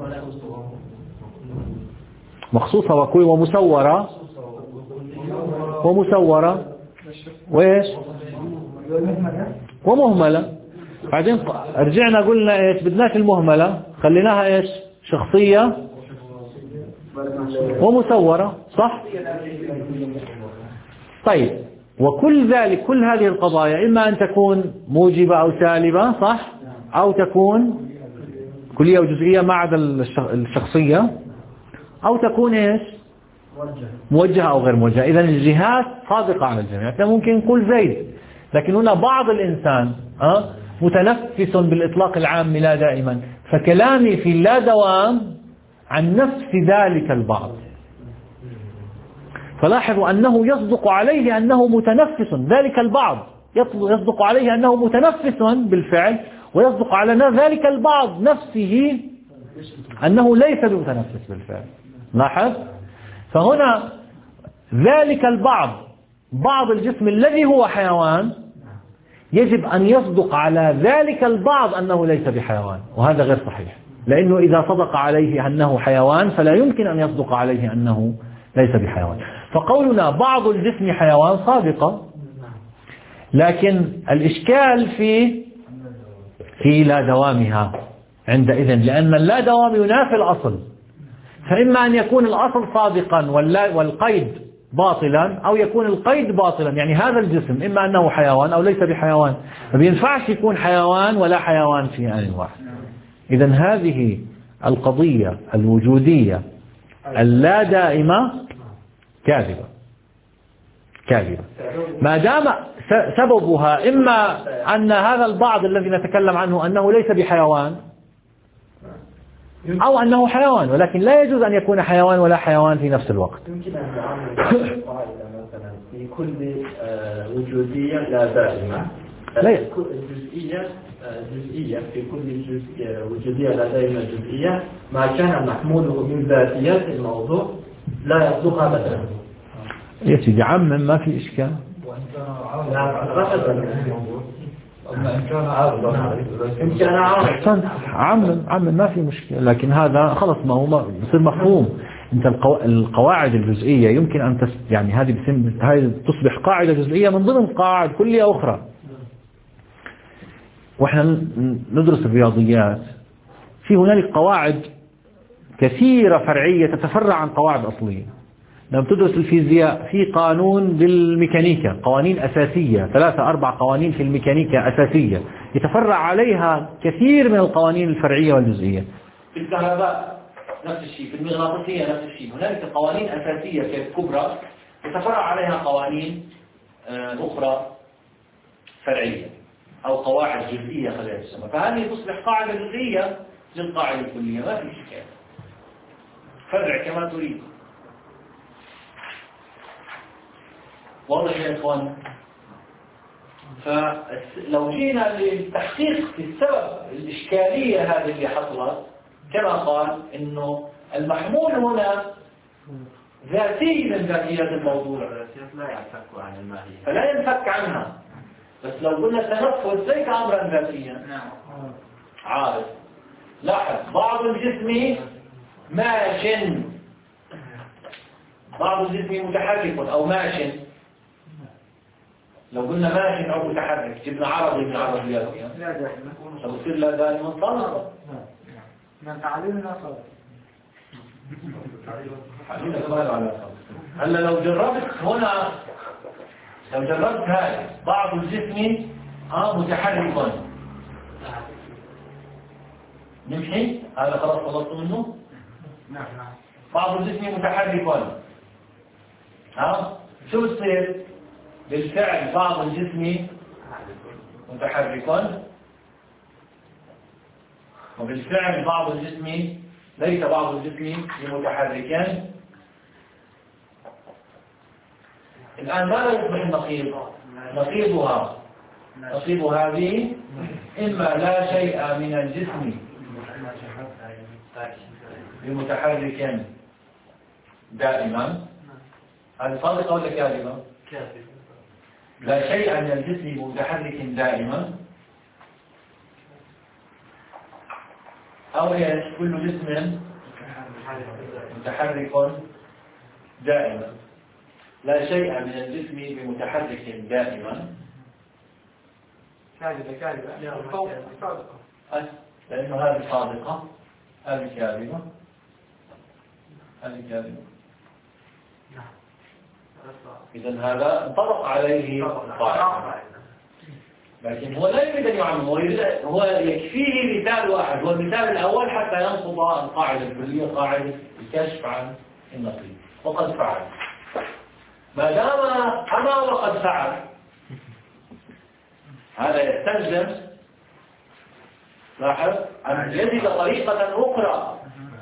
مخصوصة وكوي ومسورة ومسورة وإيش؟ ومهملة. بعدين رجعنا قلنا إيش؟ بدناش المهملة، خليناها إيش؟ شخصية ومسورة. صح؟ طيب، وكل ذلك كل هذه القضايا إما أن تكون موجبة أو سالبة، صح؟ أو تكون كلية وجزئية ما عدا الشخصية، أو تكون إيش؟ موجهة أو غير موجهة. إذن الجهات صادقة على الجميع. ممكن نقول زيد، لكن هنا بعض الإنسان أه؟ متنفس بالإطلاق العام لا دائما، فكلامي في لا دوام عن نفس ذلك البعض. فلاحظوا أنه يصدق عليه أنه متنفس، ذلك البعض يصدق عليه أنه متنفس بالفعل، ويصدق على ذلك البعض نفسه أنه ليس بمتنفس بالفعل. لاحظ؟ فهنا ذلك البعض، بعض الجسم الذي هو حيوان، يجب أن يصدق على ذلك البعض أنه ليس بحيوان، وهذا غير صحيح، لأنه إذا صدق عليه أنه حيوان فلا يمكن أن يصدق عليه أنه ليس بحيوان. فقولنا بعض الجسم حيوان صادقة، لكن الإشكال في في لا دوامها عندئذ، لأن اللا دوام ينافي الأصل. فإما أن يكون الأصل صادقا والقيد باطلا، أو يكون القيد باطلا. يعني هذا الجسم إما أنه حيوان أو ليس بحيوان، ما بينفعش يكون حيوان ولا حيوان في آن واحد. إذن هذه القضية الوجودية اللا دائمة كاذبة. كاذبة. ما دام سببها إما أن هذا البعض الذي نتكلم عنه أنه ليس بحيوان، أو أنه حيوان ولكن لا يجوز أن يكون حيوان ولا حيوان في نفس الوقت. يمكن أن نعمل مثلا في كل وجودية لا دائمة، جزئية جزئية في كل جزء وجودية لا دائمة جزئية، ما كان محموله من ذاتيات الموضوع لا يصدق أبدا. يا سيدي عمم ما في إشكال. إن كان عارضا إن كان عارضا عمم عمم ما في مشكلة، لكن هذا خلص ما هو بصير مفهوم. أنت القواعد الجزئية يمكن أن تس يعني هذه بسم هذه تصبح قاعدة جزئية من ضمن قواعد كلية أخرى. وإحنا ندرس الرياضيات في هنالك قواعد كثيرة فرعية تتفرع عن قواعد أصلية. لما تدرس الفيزياء في قانون للميكانيكا، قوانين أساسية، ثلاثة أربع قوانين في الميكانيكا أساسية يتفرع عليها كثير من القوانين الفرعية والجزئية. في الكهرباء نفس الشيء، في المغناطيسية نفس الشيء، هنالك قوانين أساسية كبرى يتفرع عليها قوانين أخرى فرعية أو قواعد جزئية خلال السماء، فهذه تصبح قاعدة جزئية للقاعدة الكلية، ما في شيء، فرع كما تريد. واضح يا إخوان؟ فلو جينا للتحقيق في السبب الإشكالية هذه اللي حصلت، كما قال إنه المحمول هنا ذاتي من ذاتيات الموضوع، لا ينفك عن الماهية، فلا ينفك عنها. بس لو قلنا تنفذ ليس أمرا ذاتيا عارف. لاحظ بعض الجسم ماش، بعض الجسم متحرك أو ماش. لو قلنا ماشي أو متحرك جبنا عرضي من عرضيات لا دائما فبصير لا دائما صار من تعليمنا صار. هلا لو جربت هنا، لو جربت هاي بعض الجسم اه متحرك نمشي، هذا خلاص خلصت منه. نعم نعم. بعض الجسم متحرك ها شو بصير؟ بالفعل بعض الجسم متحرك، وبالفعل بعض الجسم ليس بعض الجسم بمتحركان. الآن ماذا يصبح النقيض؟ نقيضها نقيض هذه إما لا شيء من الجسم بمتحرك دائما، هذه صادقة ولا كاذبة؟ لا شيء من الجسم بمتحرك دائما، أو ايش؟ كل جسم متحرك دائما. لا شيء من الجسم بمتحرك دائما، كاذبة كاذبة لأنه هذه صادقة، هذه كاذبة، هذه كاذبة. إذن هذا انطبق عليه قاعدة، لكن هو لا يريد أن يعمم، هو يكفيه مثال واحد، هو المثال الأول حتى ينقض القاعدة الكلية، قاعدة الكشف عن النقيض. وقد فعل، ما دام أما وقد فعل، هذا يستلزم لاحظ أن يجد طريقة أخرى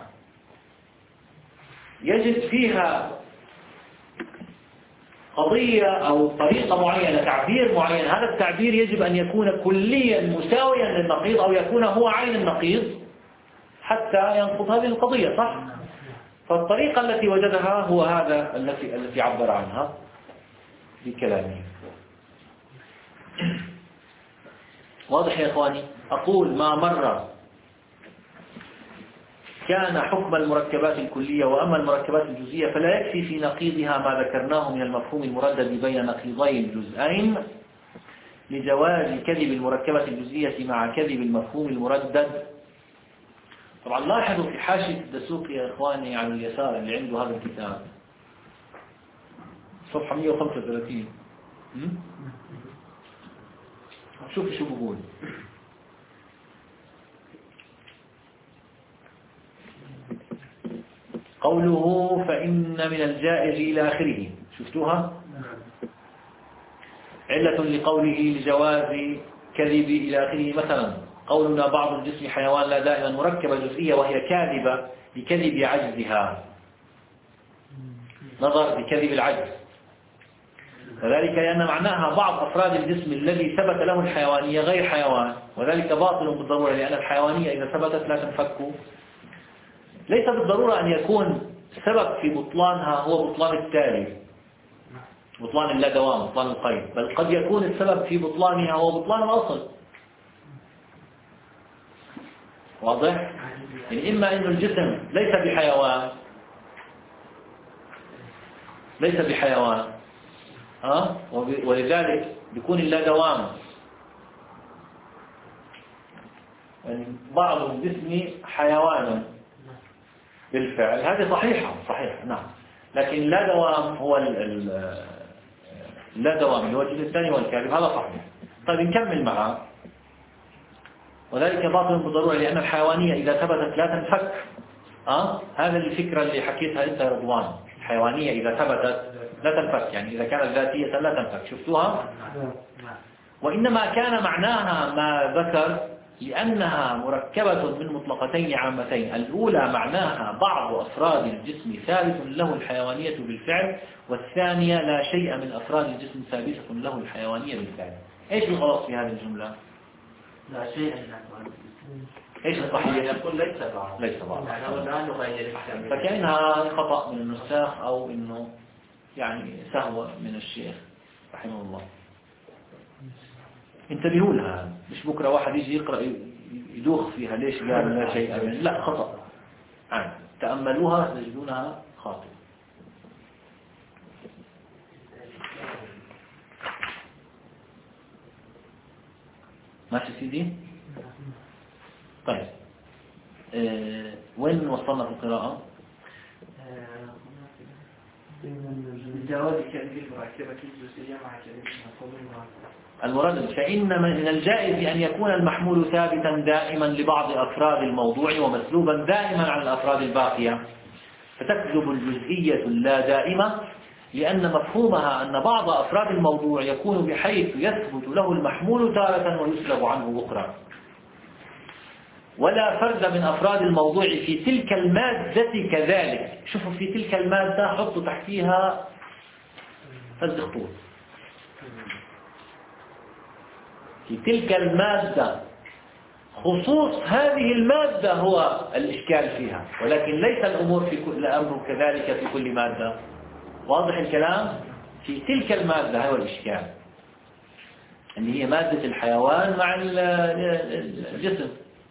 يجد فيها قضية أو طريقة معينة، تعبير معين، هذا التعبير يجب أن يكون كليا مساويا للنقيض أو يكون هو عين النقيض حتى ينقض هذه القضية، صح؟ فالطريقة التي وجدها هو هذا التي التي عبر عنها بكلامه. واضح يا إخواني؟ أقول ما مر كان حكم المركبات الكلية، وأما المركبات الجزئية فلا يكفي في نقيضها ما ذكرناه من المفهوم المردد بين نقيضين جزئين لجواز كذب المركبة الجزئية مع كذب المفهوم المردد. طبعا لاحظوا في حاشية الدسوقي يا إخواني على اليسار اللي عنده هذا الكتاب صفحة مئة وخمسة وثلاثين، شوف شو بقول. قوله فإن من الجائز إلى آخره، شفتوها؟ علة لقوله لجواز كذب إلى آخره. مثلا قولنا بعض الجسم حيوان لا دائما مركبة جزئية وهي كاذبة لكذب عجزها، نظر بكذب العجز، وذلك لأن معناها بعض أفراد الجسم الذي ثبت له الحيوانية غير حيوان، وذلك باطل بالضرورة، لأن الحيوانية إذا ثبتت لا تنفك. ليس بالضرورة أن يكون السبب في بطلانها هو بطلان التالي، بطلان اللادوام، بطلان القيد، بل قد يكون السبب في بطلانها هو بطلان الأصل. واضح؟ يعني إما أن الجسم ليس بحيوان ليس بحيوان ها ولذلك بيكون اللادوام يعني بعض الجسم حيوانا بالفعل، هذه صحيحة صحيح نعم، لكن لا دوام هو لا دوام اللي هو الجزء الثاني والكاذب، هذا صحيح. طيب نكمل معه. وذلك باطل بالضرورة لأن الحيوانية إذا ثبتت لا تنفك. أه؟ هذا الفكرة اللي حكيتها أنت يا رضوان، الحيوانية إذا ثبتت لا تنفك، يعني إذا كانت ذاتية لا تنفك، شفتوها؟ وإنما كان معناها ما ذكر لأنها مركبة من مطلقتين عامتين. الأولى معناها بعض أفراد الجسم ثابت له الحيوانية بالفعل، والثانية لا شيء من أفراد الجسم ثابتة له الحيوانية بالفعل. إيش الغلط في هذه الجملة؟ لا شيء من أفراد إيش الصحيح؟ يقول ليس بعض ليس بعض يعني لا نغير الحيوانية، فكأنها خطأ من النساخ أو إنه يعني سهوة من الشيخ رحمه الله. انتبهوا لها، مش بكرة واحد يجي يقرأ يدوخ فيها ليش قال لا شيء أبدا، لا خطأ عن تأملوها تجدونها خاطئة. ماشي سيدي؟ طيب اه وين وصلنا في القراءة؟ جواز كذب المركبة الجزئية مع كذب المفعول. المراد فإن من الجائز أن يكون المحمول ثابتا دائما لبعض أفراد الموضوع ومسلوبا دائما عن الأفراد الباقية، فتكذب الجزئية اللا دائمة لأن مفهومها أن بعض أفراد الموضوع يكون بحيث يثبت له المحمول تارة ويسلب عنه أخرى، ولا فرد من أفراد الموضوع في تلك المادة كذلك. شوفوا في تلك المادة حطوا تحتيها فز خطوط، في تلك المادة خصوص هذه المادة هو الإشكال فيها، ولكن ليس الأمور في كل أمر كذلك في كل مادة. واضح الكلام؟ في تلك المادة هو الإشكال اللي هي مادة الحيوان مع الجسم.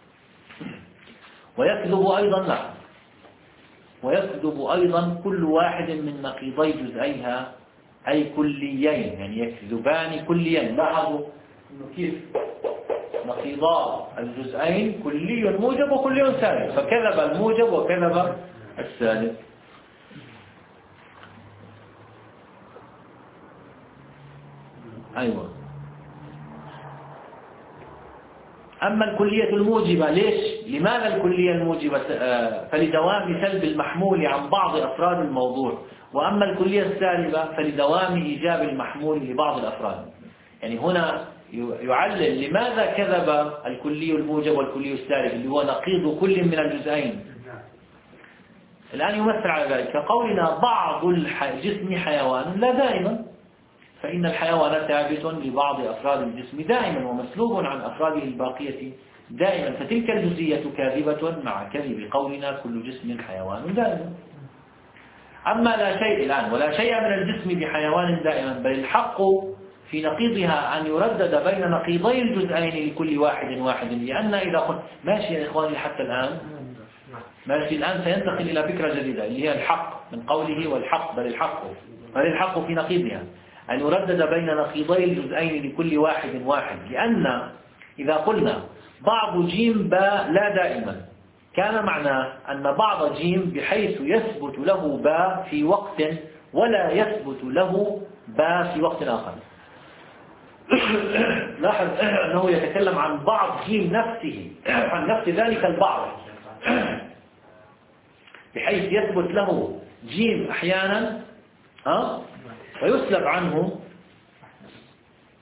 ويكذب أيضا لا ويكذب أيضا كل واحد من نقيضي جزئيها أي كليين، يعني يكذبان كليين. لاحظوا إنه كيف نقيضا الجزئين كلي موجب وكلي سالب، فكذب الموجب وكذب السالب. أيوة. أما الكلية الموجبة ليش؟ لماذا الكلية الموجبة؟ فلدوام سلب المحمول عن بعض أفراد الموضوع. وأما الكلية السالبة فلدوام إيجاب المحمول لبعض الأفراد. يعني هنا يعلل لماذا كذب الكلي الموجب والكلي السالب اللي هو نقيض كل من الجزئين. الآن يمثل على ذلك كقولنا بعض الجسم حيوان لا دائما، فإن الحيوان ثابت لبعض أفراد الجسم دائما ومسلوب عن أفراده الباقية دائما، فتلك الجزئية كاذبة مع كذب قولنا كل جسم حيوان دائما. أما لا شيء الآن ولا شيء من الجسم بحيوان دائما، بل الحق في نقيضها أن يردد بين نقيضي الجزئين لكل واحد واحد، لأن إذا قلت ماشي يا إخواني حتى الآن ماشي، الآن سينتقل إلى فكرة جديدة اللي هي الحق من قوله والحق، بل الحق بل الحق في نقيضها أن يردد بين نقيضي الجزئين لكل واحد واحد، لأن إذا قلنا بعض جيم باء لا دائما كان معناه أن بعض جيم بحيث يثبت له باء في وقت ولا يثبت له باء في وقت آخر. لاحظ أنه يتكلم عن بعض جيم نفسه، عن نفس ذلك البعض، بحيث يثبت له جيم أحيانا ها ويسلب عنه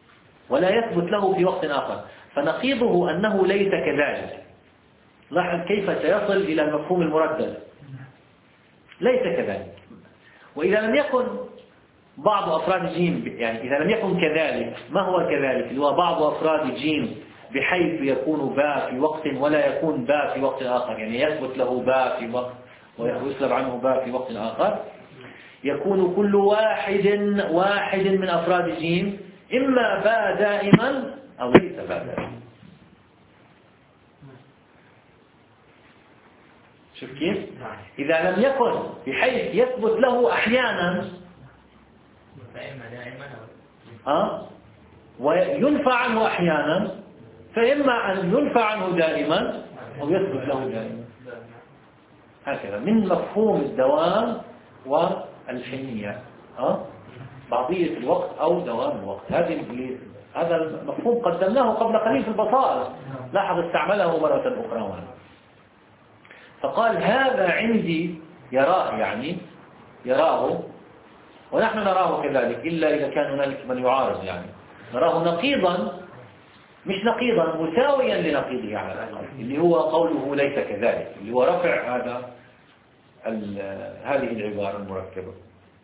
ولا يثبت له في وقت آخر، فنقيضه أنه ليس كذلك. لاحظ كيف سيصل إلى المفهوم المردد. ليس كذلك. وإذا لم يكن بعض أفراد جيم، يعني إذا لم يكن كذلك، ما هو كذلك؟ اللي هو بعض أفراد جيم بحيث يكون باء في وقت ولا يكون باء في وقت آخر، يعني يثبت له باء في وقت ويسلب عنه باء في وقت آخر. يكون كل واحد واحد من أفراد جيم إما باء دائما أو ليس باء دائما. شوف كيف؟ إذا لم يكن بحيث يثبت له أحيانا أه؟ وينفى عنه أحيانا، فإما أن ينفى عنه دائما أو يثبت له دائما. هكذا من مفهوم الدوام والحينية، أه؟ بعضية الوقت أو دوام الوقت. هذه هذا المفهوم قدمناه قبل قليل في البصائر، لاحظ استعمله مرة أخرى هنا. فقال هذا عندي يراه، يعني يراه، ونحن نراه كذلك إلا إذا كان هنالك من يعارض، يعني نراه نقيضا، مش نقيضا مساويا لنقيضه على الأقل، اللي هو قوله ليس كذلك، اللي هو رفع هذا هذه العبارة المركبة،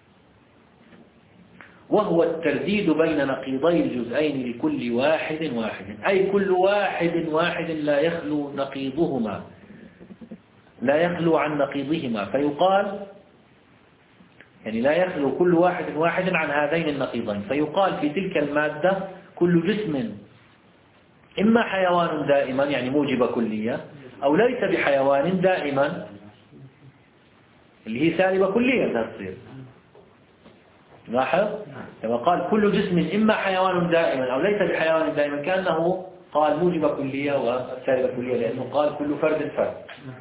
وهو الترديد بين نقيضي الجزئين لكل واحد واحد، أي كل واحد واحد لا يخلو نقيضهما، لا يخلو عن نقيضهما، فيقال يعني لا يخلو كل واحد واحد عن هذين النقيضين، فيقال في تلك المادة كل جسم إما حيوان دائما يعني موجب كلية، أو ليس بحيوان دائما اللي هي سالبة كلية تصير. لاحظ لما قال كل جسم إما حيوان دائما أو ليس بحيوان دائما، كأنه قال موجب كلية وسالبة كلية، لأنه قال كل فرد فرد.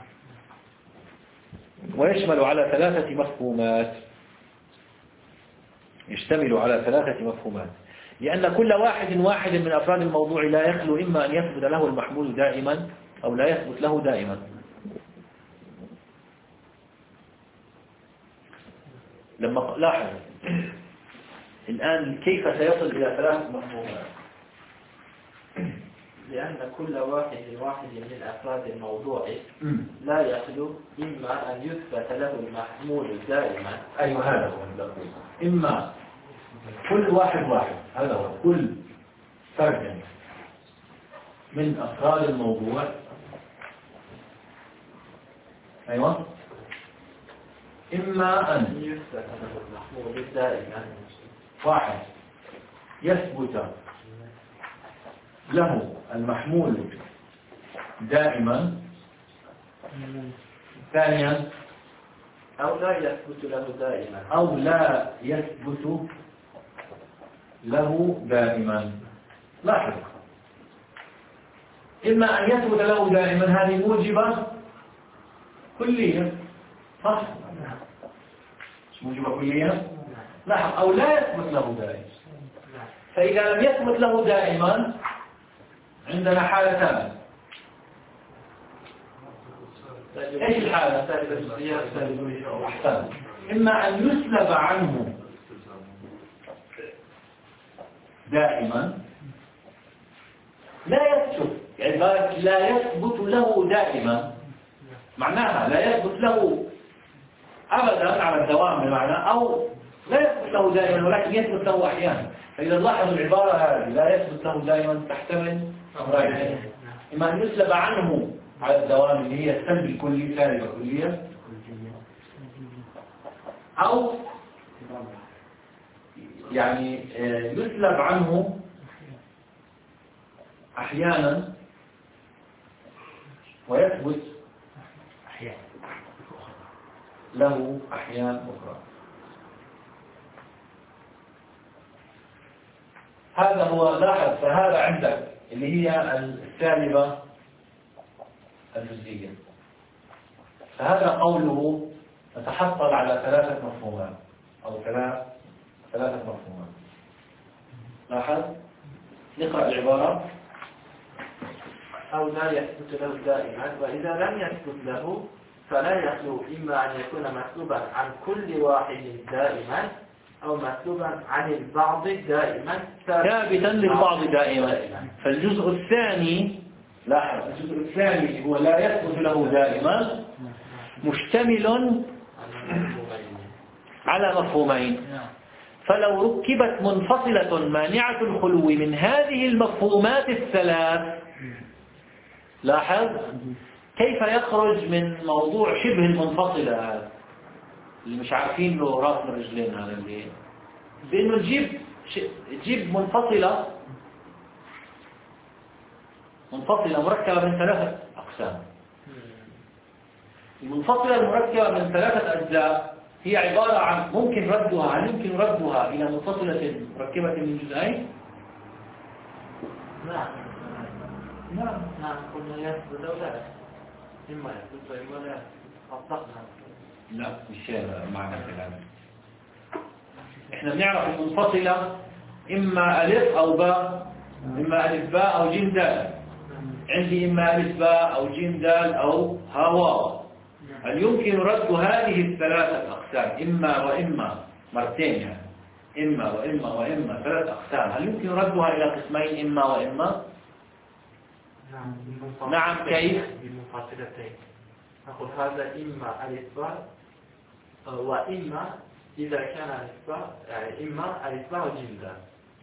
ويشمل على ثلاثة مفهومات، يشتمل على ثلاثة مفهومات، لأن كل واحد واحد من أفراد الموضوع لا يخلو إما أن يثبت له المحمول دائما أو لا يثبت له دائما. لما لاحظ الآن كيف سيصل إلى ثلاث مفهومات، لأن كل واحد واحد من أفراد الموضوع لا يخلو إما أن يثبت له المحمول دائما. أيوة هذا هو، إما كل واحد واحد، هذا هو كل فرد من أفراد الموضوع، أيوة، إما أن يثبت له المحمول دائما، واحد يثبت له المحمول دائما، ثانيا أو لا يثبت له دائما، أو لا يثبت له دائما. لاحظ إما أن يثبت له دائما هذه موجبة كلية، صح؟ مش موجبة كلية؟ لاحظ أو لا يثبت له دائما. فإذا لم يثبت له دائما عندنا حالتان. ايش الحالة؟ أحسن. إما أن يسلب عنه دائما، لا يثبت، يعني لا يثبت له دائما، معناها لا يثبت له أبدا على الدوام بمعنى، أو لا يثبت له دائما ولكن يثبت له أحيانا. فإذا لاحظوا العبارة هذه لا يثبت له دائما تحتمل أمرين، إما أن يسلب عنه على الدوام اللي هي السلب الكلي سالبة كلية، أو يعني يسلب عنه أحيانا ويثبت له أحيان أخرى. هذا هو، لاحظ فهذا عندك اللي هي السالبة الجزئية، فهذا قوله تتحصل على ثلاثة مفهومات أو ثلاث ثلاثة مفهومات. لاحظ نقرأ العبارة. أو لا يثبت له دائما، وإذا لم يثبت له فلا يخلو إما أن يكون محسوبا عن كل واحد دائما أو مكتوبا عن البعض دائما ثابتا للبعض دائما. فالجزء الثاني لاحظ الجزء الثاني هو لا يثبت له دائما مشتمل على مفهومين. فلو ركبت منفصلة مانعة الخلو من هذه المفهومات الثلاث، لاحظ كيف يخرج من موضوع شبه المنفصلة هذا اللي مش عارفين له راس من رجلين، هذا اللي بأنه تجيب تجيب منفصلة منفصلة مركبة من ثلاثة أقسام. المنفصلة المركبة من ثلاثة أجزاء هي عبارة عن ممكن ردها هل يمكن ردها إلى منفصلة مركبة من جزئين؟ نعم نعم نعم قلنا يثبت أو لا، إما يثبت وإما لا أطلقنا. لا مش معنى الكلام. إحنا بنعرف المنفصلة إما ألف أو باء، إما ألف باء أو جيم دال. عندي إما ألف باء أو جيم دال أو ها واو. هل يمكن رد هذه الثلاثة أقسام إما وإما مرتين يعني إما وإما وإما ثلاث أقسام، هل يمكن ردها إلى قسمين إما وإما؟ نعم. نعم كيف؟ بمنفصلتين. نقول هذا إما ألف باء وإما إذا كان ألف باء يعني إما ألف باء وجيم دال.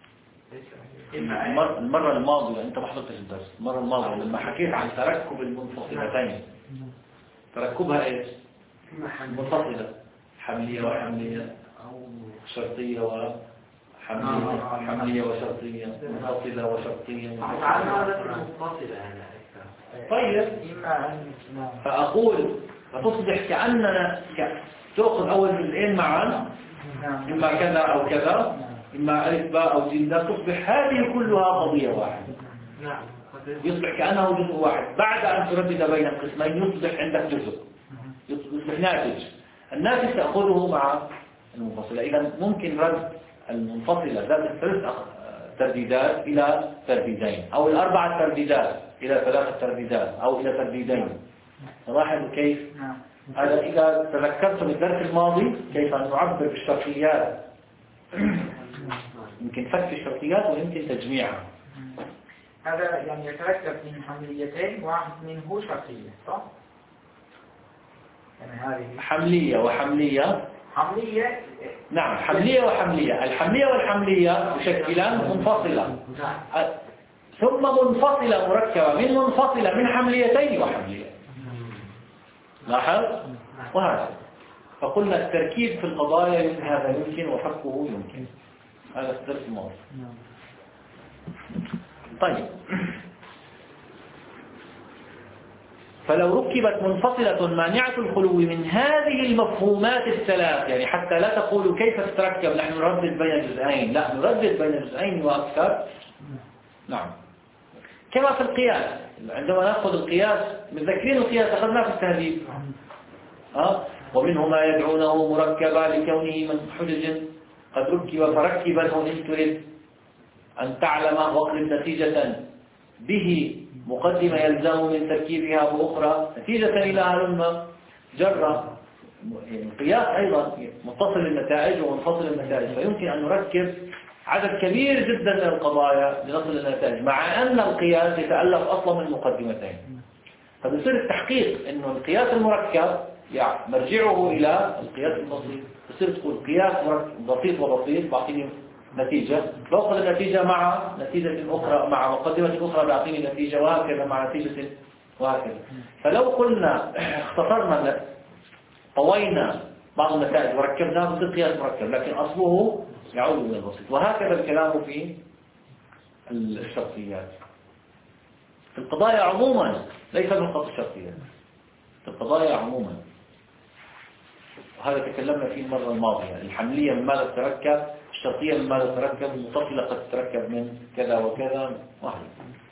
المرة الماضية أنت ما حضرتش الدرس. المرة الماضية لما حكيت عن تركب المنفصلتين تركبها إيش؟ منفصلة حملية وحملية أو شرطية وحملية حملية وشرطية منفصلة وشرطية منفصلة يعني. طيب فأقول فتصبح كأننا تأخذ أول جزئين معا إما كذا أو كذا إما ألف باء أو جيم دال، تصبح هذه كلها قضية واحدة. نعم. يصبح كأنه جزء واحد. بعد أن تردد بين القسمين يصبح عندك جزء، يصبح ناتج. الناتج تأخذه مع المنفصلة. إذا ممكن رد المنفصلة ذات الثلاث ترديدات إلى ترديدين، أو الأربعة ترديدات إلى ثلاثة ترديدات، أو إلى ترديدين. لاحظوا كيف؟ هذا إذا تذكرتم الدرس الماضي كيف نعبر بالشرطيات. يمكن فك الشرطيات ويمكن تجميعها. هذا يعني يتركب من حمليتين، واحد منه شرطية صح؟ يعني هذه حملية وحملية. حملية نعم حملية وحملية. الحملية والحملية يشكلان منفصلة، ثم منفصلة مركبة من منفصلة من حمليتين وحملية. لاحظ؟ وهذا فقلنا التركيب في القضايا هذا يمكن وفكه يمكن. هذا الدرس الماضي. طيب فلو ركبت منفصلة مانعة الخلو من هذه المفهومات الثلاث، يعني حتى لا تقولوا كيف تتركب نحن نردد بين الجزئين، لا نردد بين الجزئين وأكثر. نعم كما في القياس، عندما نأخذ القياس متذكرين القياس أخذناه في التهذيب. أه؟ ومنه ما يدعونه مركبا لكونه من حجج قد ركب فركبه إن تريد أن تعلم واقلب نتيجة به مقدمة يلزم من تركيبها بأخرى نتيجة إلى هلم جرة. القياس أيضا متصل النتائج ومنفصل النتائج، فيمكن أن نركب عدد كبير جدا من القضايا لنصل إلى النتائج، مع أن القياس يتألف أصلا من مقدمتين. فبصير التحقيق أنه القياس المركب يعني مرجعه إلى القياس البسيط. بصير تقول قياس بسيط وبسيط بعطيني نتيجة، بأخذ النتيجة مع نتيجة أخرى مع مقدمة أخرى بعطيني نتيجة، وهكذا مع نتيجة وهكذا. فلو قلنا اختصرنا طوينا بعض النتائج وركبناه بصير قياس مركب، لكن أصله يعود إلى البسيط. وهكذا الكلام في الشرطيات في القضايا عموما، ليس فقط الشرطيات، في القضايا عموما. وهذا تكلمنا فيه المرة الماضية. الحملية من ماذا تتركب، الشرطية من ماذا تتركب، المتصلة قد تتركب من كذا وكذا وهكذا.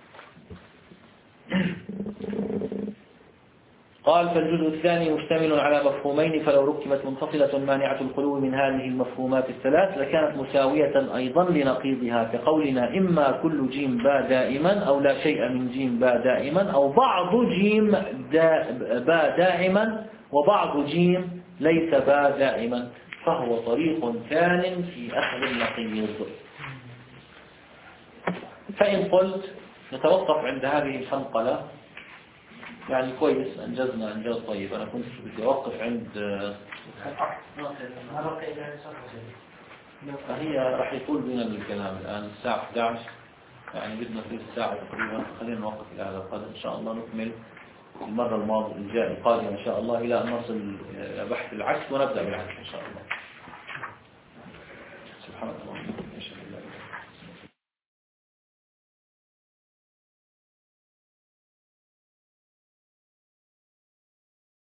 قال فالجزء الثاني مشتمل على مفهومين، فلو ركبت منفصلة مانعة الخلو من هذه المفهومات الثلاث لكانت مساوية أيضا لنقيضها، كقولنا إما كل جيم باء دائما أو لا شيء من جيم باء دائما، أو بعض جيم دا باء دائما وبعض جيم ليس باء دائما. فهو طريق ثان في أخذ النقيض. فإن قلت نتوقف عند هذه الحنقلة، يعني كويس أنجزنا إنجاز طيب. أنا كنت بدي أوقف عند فهي راح يطول بنا الكلام الآن الساعة إحدى عشر، يعني بدنا في الساعة تقريبا. خلينا نوقف إلى هذا القدر إن شاء الله. نكمل المرة الماضية الجاء القادمة إن شاء الله إلى أن نصل إلى بحث العكس ونبدأ بالعكس إن شاء الله. سبحان الله.